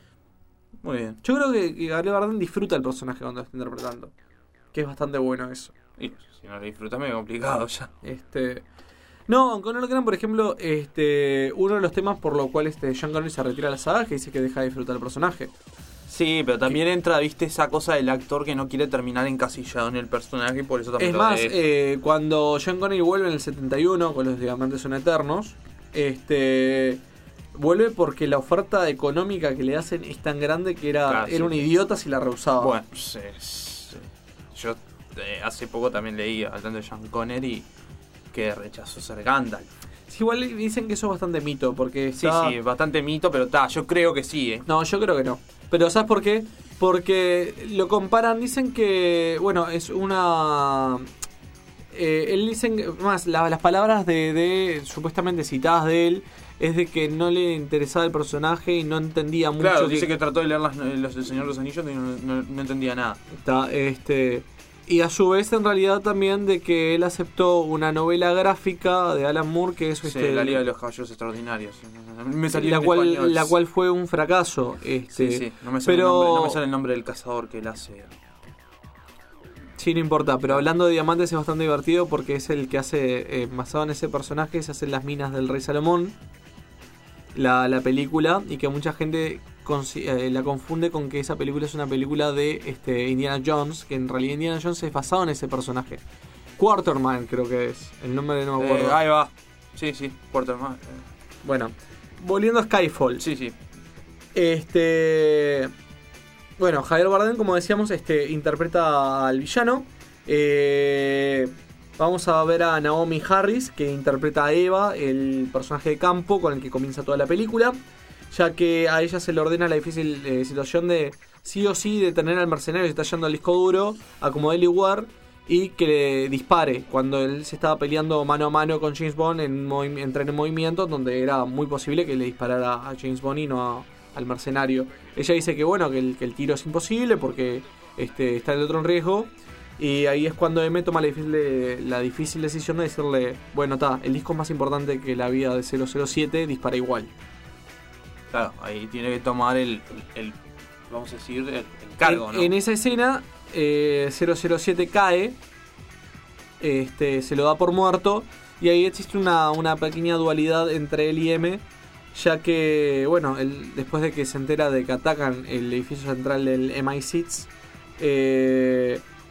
Muy bien. Yo creo que, que Gabriel Bardem disfruta el personaje cuando lo está interpretando. Que es bastante bueno eso. Y si no lo disfrutas, me complicado ya. Este... No, aunque no lo crean, por ejemplo, este uno de los temas por lo cual este Sean Connery se retira de la saga, que dice que deja de disfrutar el personaje. Sí, pero también entra, viste, esa cosa del actor que no quiere terminar encasillado en el personaje y por eso también Es lo más, de... eh, cuando Sean Connery vuelve en el setenta y uno con Los Diamantes Son Eternos, este vuelve porque la oferta económica que le hacen es tan grande que era, Claro, era sí. un idiota si la rehusaba. Bueno, sí, sí. Yo eh, hace poco también leí, hablando de Sean Connery, que rechazó ser Gandalf. Sí, igual dicen que eso es bastante mito, porque Sí, está... sí, bastante mito, pero está, yo creo que sí, ¿eh? No, yo creo que no. Pero ¿sabes por qué? Porque lo comparan, dicen que, bueno, es una... Eh, él dicen, más, la- las palabras de, de, supuestamente citadas de él, es de que no le interesaba el personaje y no entendía mucho. Claro, que- dice que trató de leer las, los del Señor de los Anillos y no, no- no entendía nada. Está, este... Y a su vez, en realidad, también de que él aceptó una novela gráfica de Alan Moore, que es Sí, este, la Liga de los Caballeros Extraordinarios. Me salió la en cual español. la cual fue un fracaso. Este, Sí, sí, no me, sale pero el nombre, no me sale el nombre del cazador que él hace. sí, no importa. Pero hablando de Diamantes es bastante divertido porque es el que hace, eh, basado en ese personaje, se hacen las minas del Rey Salomón, la, la película, y que mucha gente consi- eh, la confunde con que esa película es una película de este Indiana Jones, que en realidad Indiana Jones es basado en ese personaje. Quarterman creo que es, el nombre no me acuerdo. Eh, ahí va. Sí, sí, Quarterman. Bueno, volviendo a Skyfall. Sí, sí. Este. Bueno, Javier Bardem, como decíamos, este interpreta al villano. Eh, vamos a ver a Naomi Harris, que interpreta a Eva, el personaje de campo con el que comienza toda la película. Ya que a ella se le ordena la difícil eh, situación de sí o sí detener al mercenario que está yendo al disco duro, a como dé lugar, y que le dispare cuando él se estaba peleando mano a mano con James Bond en movi- en tren en movimiento, donde era muy posible que le disparara a James Bond y no a- al mercenario. Ella dice que bueno, que el, que el tiro es imposible porque este, está el otro en riesgo, y ahí es cuando M toma la difícil, la difícil decisión de decirle, bueno, está, el disco es más importante que la vida de cero cero siete, dispara igual. Claro, ahí tiene que tomar el, el, el- vamos a decir, el, el cargo, en, ¿no? en esa escena, eh, cero cero siete cae, este, se lo da por muerto, y ahí existe una, una pequeña dualidad entre él y M, ya que, bueno, él, después de que se entera de que atacan el edificio central del M I seis, eh,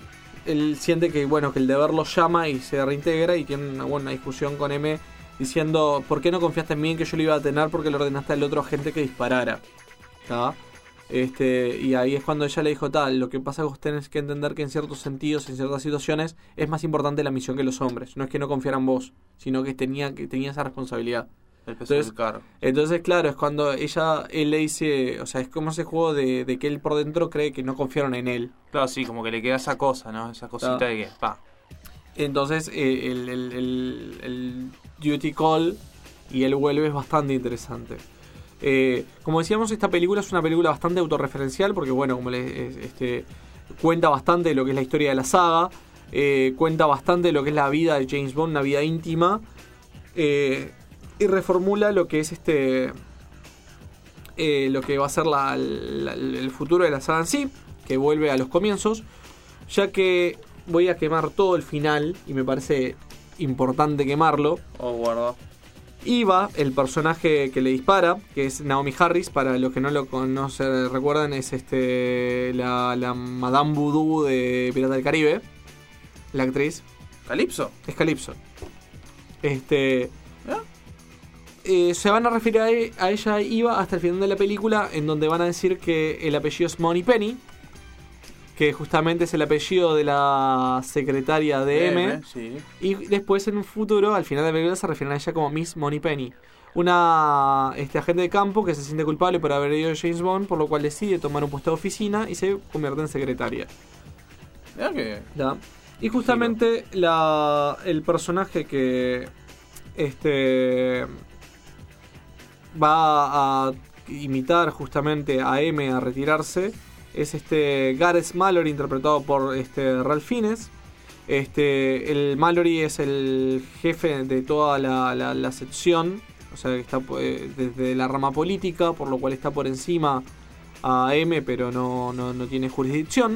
él siente que bueno que el deber lo llama y se reintegra y tiene una buena discusión con M diciendo ¿por qué no confiaste en mí en que yo lo iba a tener porque le ordenaste al otro agente que disparara? ¿Tá? Este, y ahí es cuando ella le dijo tal, lo que pasa es que vos tenés que entender que en ciertos sentidos, en ciertas situaciones, es más importante la misión que los hombres. No es que no confiaran en vos, sino que tenía, que tenía esa responsabilidad. El peso Entonces, del cargo. entonces, claro, es cuando ella, él le dice, o sea, es como ese juego de, de que él por dentro cree que no confiaron en él. Claro, sí, como que le queda esa cosa, ¿no? Esa cosita Claro. de que, pa. Entonces, eh, el, el, el, el duty call y él vuelve es bastante interesante. Eh, como decíamos, esta película es una película bastante autorreferencial porque, bueno, como le, este, cuenta bastante de lo que es la historia de la saga, eh, cuenta bastante de lo que es la vida de James Bond, una vida íntima, eh, y reformula lo que es este eh, lo que va a ser la, la, el futuro de la saga en sí, que vuelve a los comienzos, ya que voy a quemar todo el final y me parece importante quemarlo. Oh, guarda. Iva, el personaje que le dispara, que es Naomi Harris, para los que no lo no se recuerdan, es este la, la Madame Voodoo de Pirata del Caribe, la actriz. ¿Calypso? Es Calypso. Este... Eh, se van a referir a, e- a ella, Iva, hasta el final de la película, en donde van a decir que el apellido es Moneypenny, que justamente es el apellido de la secretaria de M, M, sí. y después en un futuro, al final de la película, se refieren a ella como Miss Moneypenny, una este, agente de campo que se siente culpable por haber herido a James Bond, por lo cual decide tomar un puesto de oficina y se convierte en secretaria. Mirá que... ¿Ya? Y justamente la, el personaje que este va a imitar justamente a M a retirarse es este Gareth Mallory, interpretado por este Ralph Fiennes. Este, el Mallory es el jefe de toda la, la, la sección, o sea que está eh, desde la rama política, por lo cual está por encima a M, pero no, no, no tiene jurisdicción.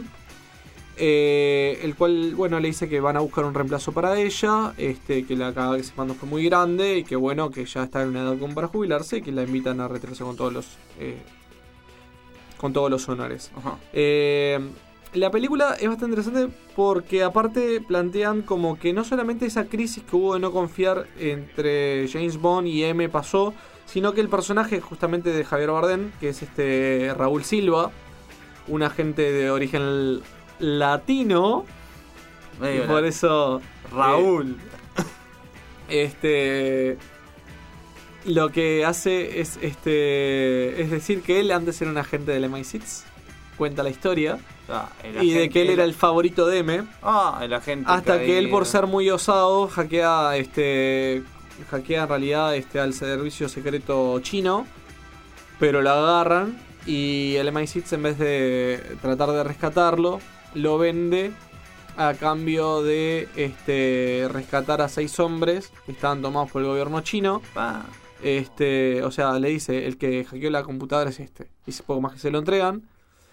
Eh, el cual, bueno, le dice que van a buscar un reemplazo para ella, este, que la cagada que se mandó fue muy grande y que bueno, que ya está en una edad como para jubilarse y que la invitan a retirarse con todos los eh, con todos los honores. Ajá. Eh, la película es bastante interesante porque aparte plantean como que no solamente esa crisis que hubo de no confiar entre James Bond y M pasó, sino que el personaje justamente de Javier Bardem, que es este Raúl Silva, un agente de origen latino, Medio y por la- eso Raúl eh, este lo que hace es este es decir que él antes era un agente del M I seis, cuenta la historia, Ah, el y de agente- que él era el favorito de M, Ah, el agente hasta que él, caído. por ser muy osado, hackea este hackea en realidad este al servicio secreto chino, pero lo agarran y el M I seis, en vez de tratar de rescatarlo, lo vende a cambio de este rescatar a seis hombres que estaban tomados por el gobierno chino. Ah, Este, o sea, le dice, el que hackeó la computadora es este. Y poco más que se lo entregan.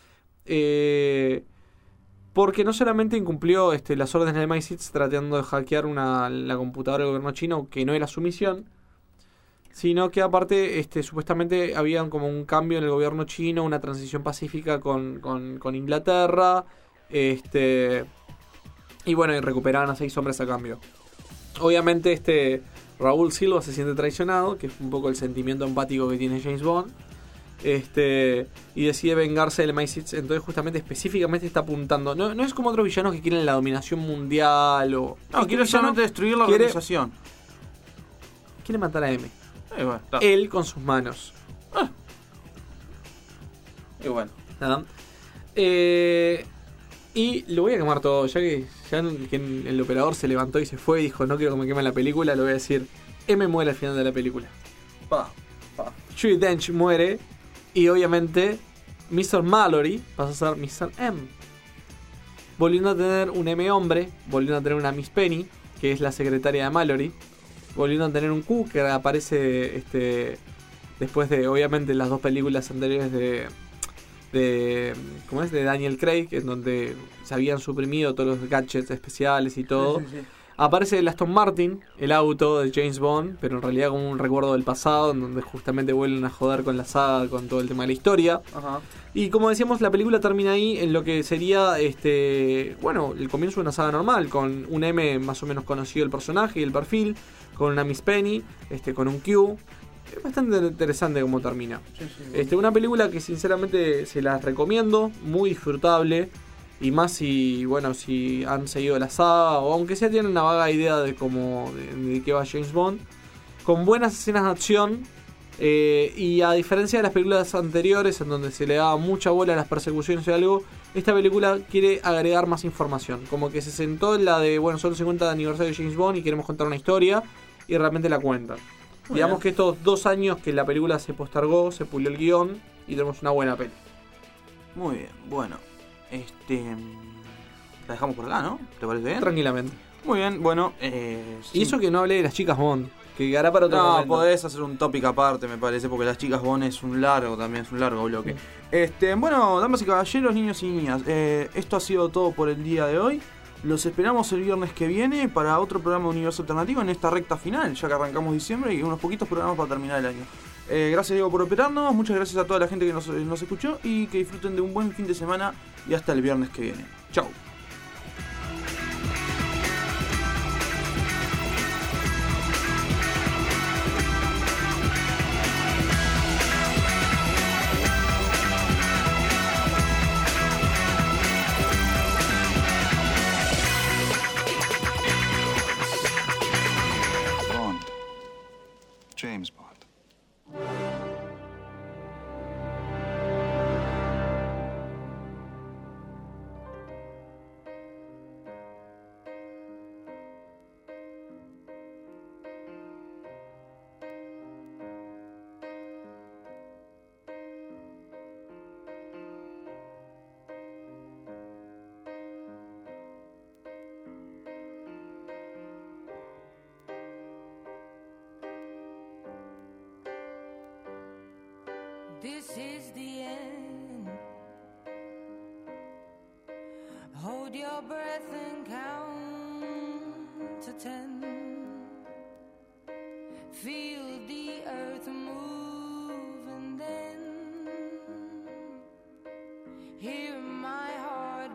Eh, porque no solamente incumplió este, las órdenes del M I seis tratando de hackear una, la computadora del gobierno chino, que no era su misión, sino que aparte este, supuestamente había como un cambio en el gobierno chino, una transición pacífica con, con, con Inglaterra, este, y bueno, y recuperaban a seis hombres a cambio. Obviamente este Raúl Silva se siente traicionado, que es un poco el sentimiento empático que tiene James Bond, este, y decide vengarse del M I seis. Entonces justamente específicamente está apuntando, no, no es como otros villanos que quieren la dominación mundial o... no, este quiere villano solamente destruir la quiere- organización. quiere matar a M. Eh, bueno, está. Él con sus manos. Y bueno. ¿Ah? Eh, y lo voy a quemar todo, ya que ya en- que en- el operador se levantó y se fue y dijo no quiero que me quemen la película, lo voy a decir. M muere al final de la película. Pa, pa. Judi Dench muere y obviamente mister Mallory pasa a ser mister M. Volviendo a tener un M hombre, volviendo a tener una Miss Penny, que es la secretaria de Mallory, volviendo a tener un Q que aparece este después de obviamente las dos películas anteriores de de ¿cómo es? De Daniel Craig, en donde se habían suprimido todos los gadgets especiales y todo. Sí, sí, sí. Aparece el Aston Martin, el auto de James Bond, pero en realidad como un recuerdo del pasado, en donde justamente vuelven a joder con la saga, con todo el tema de la historia. Ajá. Y como decíamos, la película termina ahí en lo que sería, este, bueno, el comienzo de una saga normal, con un M más o menos conocido el personaje y el perfil, con una Miss Penny, este, con un Q. Es bastante interesante cómo termina. Sí, sí, sí. Este, una película que sinceramente se las recomiendo, muy disfrutable. Y más si, bueno, si han seguido la saga, o aunque sea tienen una vaga idea de cómo, de, de qué va James Bond. Con buenas escenas de acción. Eh, y a diferencia de las películas anteriores, en donde se le daba mucha bola a las persecuciones o algo, esta película quiere agregar más información. Como que se sentó en la de, bueno, son el cincuenta aniversario de James Bond y queremos contar una historia, y realmente la cuentan. Muy Digamos bien. Que estos dos años que la película se postergó, se pulió el guión, y tenemos una buena peli. Muy bien, bueno. Este. La dejamos por acá, ¿no? ¿Te parece bien? Tranquilamente. Muy bien, bueno. Eh, y eso que no hablé de las chicas Bond, que quedará para otro no, momento. No, podés hacer un topic aparte, me parece, porque las chicas Bond es un largo, también es un largo bloque. Este, bueno, damas y caballeros, niños y niñas, eh, esto ha sido todo por el día de hoy. Los esperamos el viernes que viene para otro programa de Universo Alternativo en esta recta final, ya que arrancamos diciembre y unos poquitos programas para terminar el año. Eh, gracias, Diego, por operarnos. Muchas gracias a toda la gente que nos, nos escuchó y que disfruten de un buen fin de semana y hasta el viernes que viene. Chau. Bond. James Bond. This is the end. Hold your breath and count to ten. Feel the earth move and then hear my heart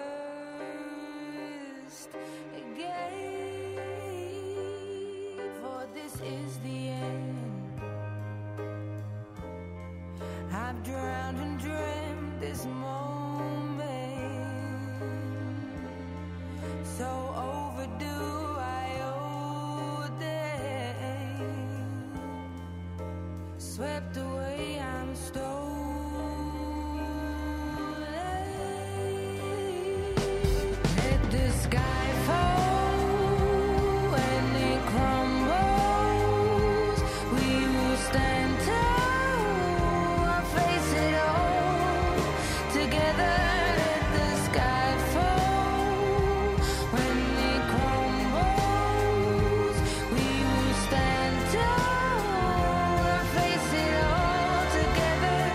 burst again. For this is the end. I've drowned and dreamt this moment, so overdue I owe them. Swept away, I'm stolen. Let the sky fall when it crumbles. We will stand tall. Together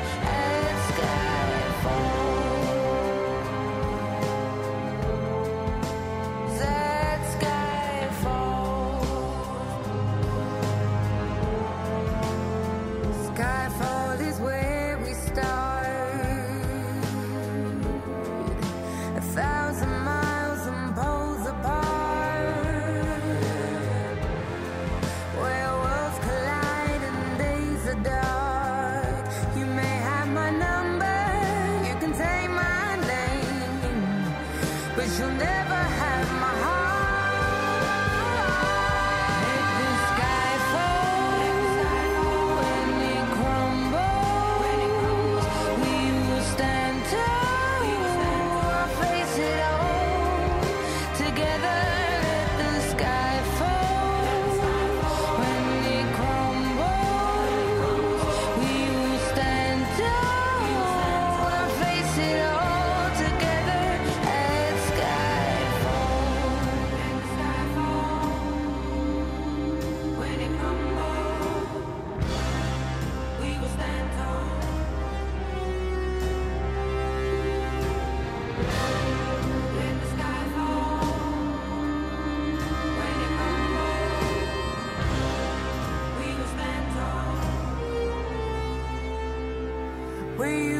where you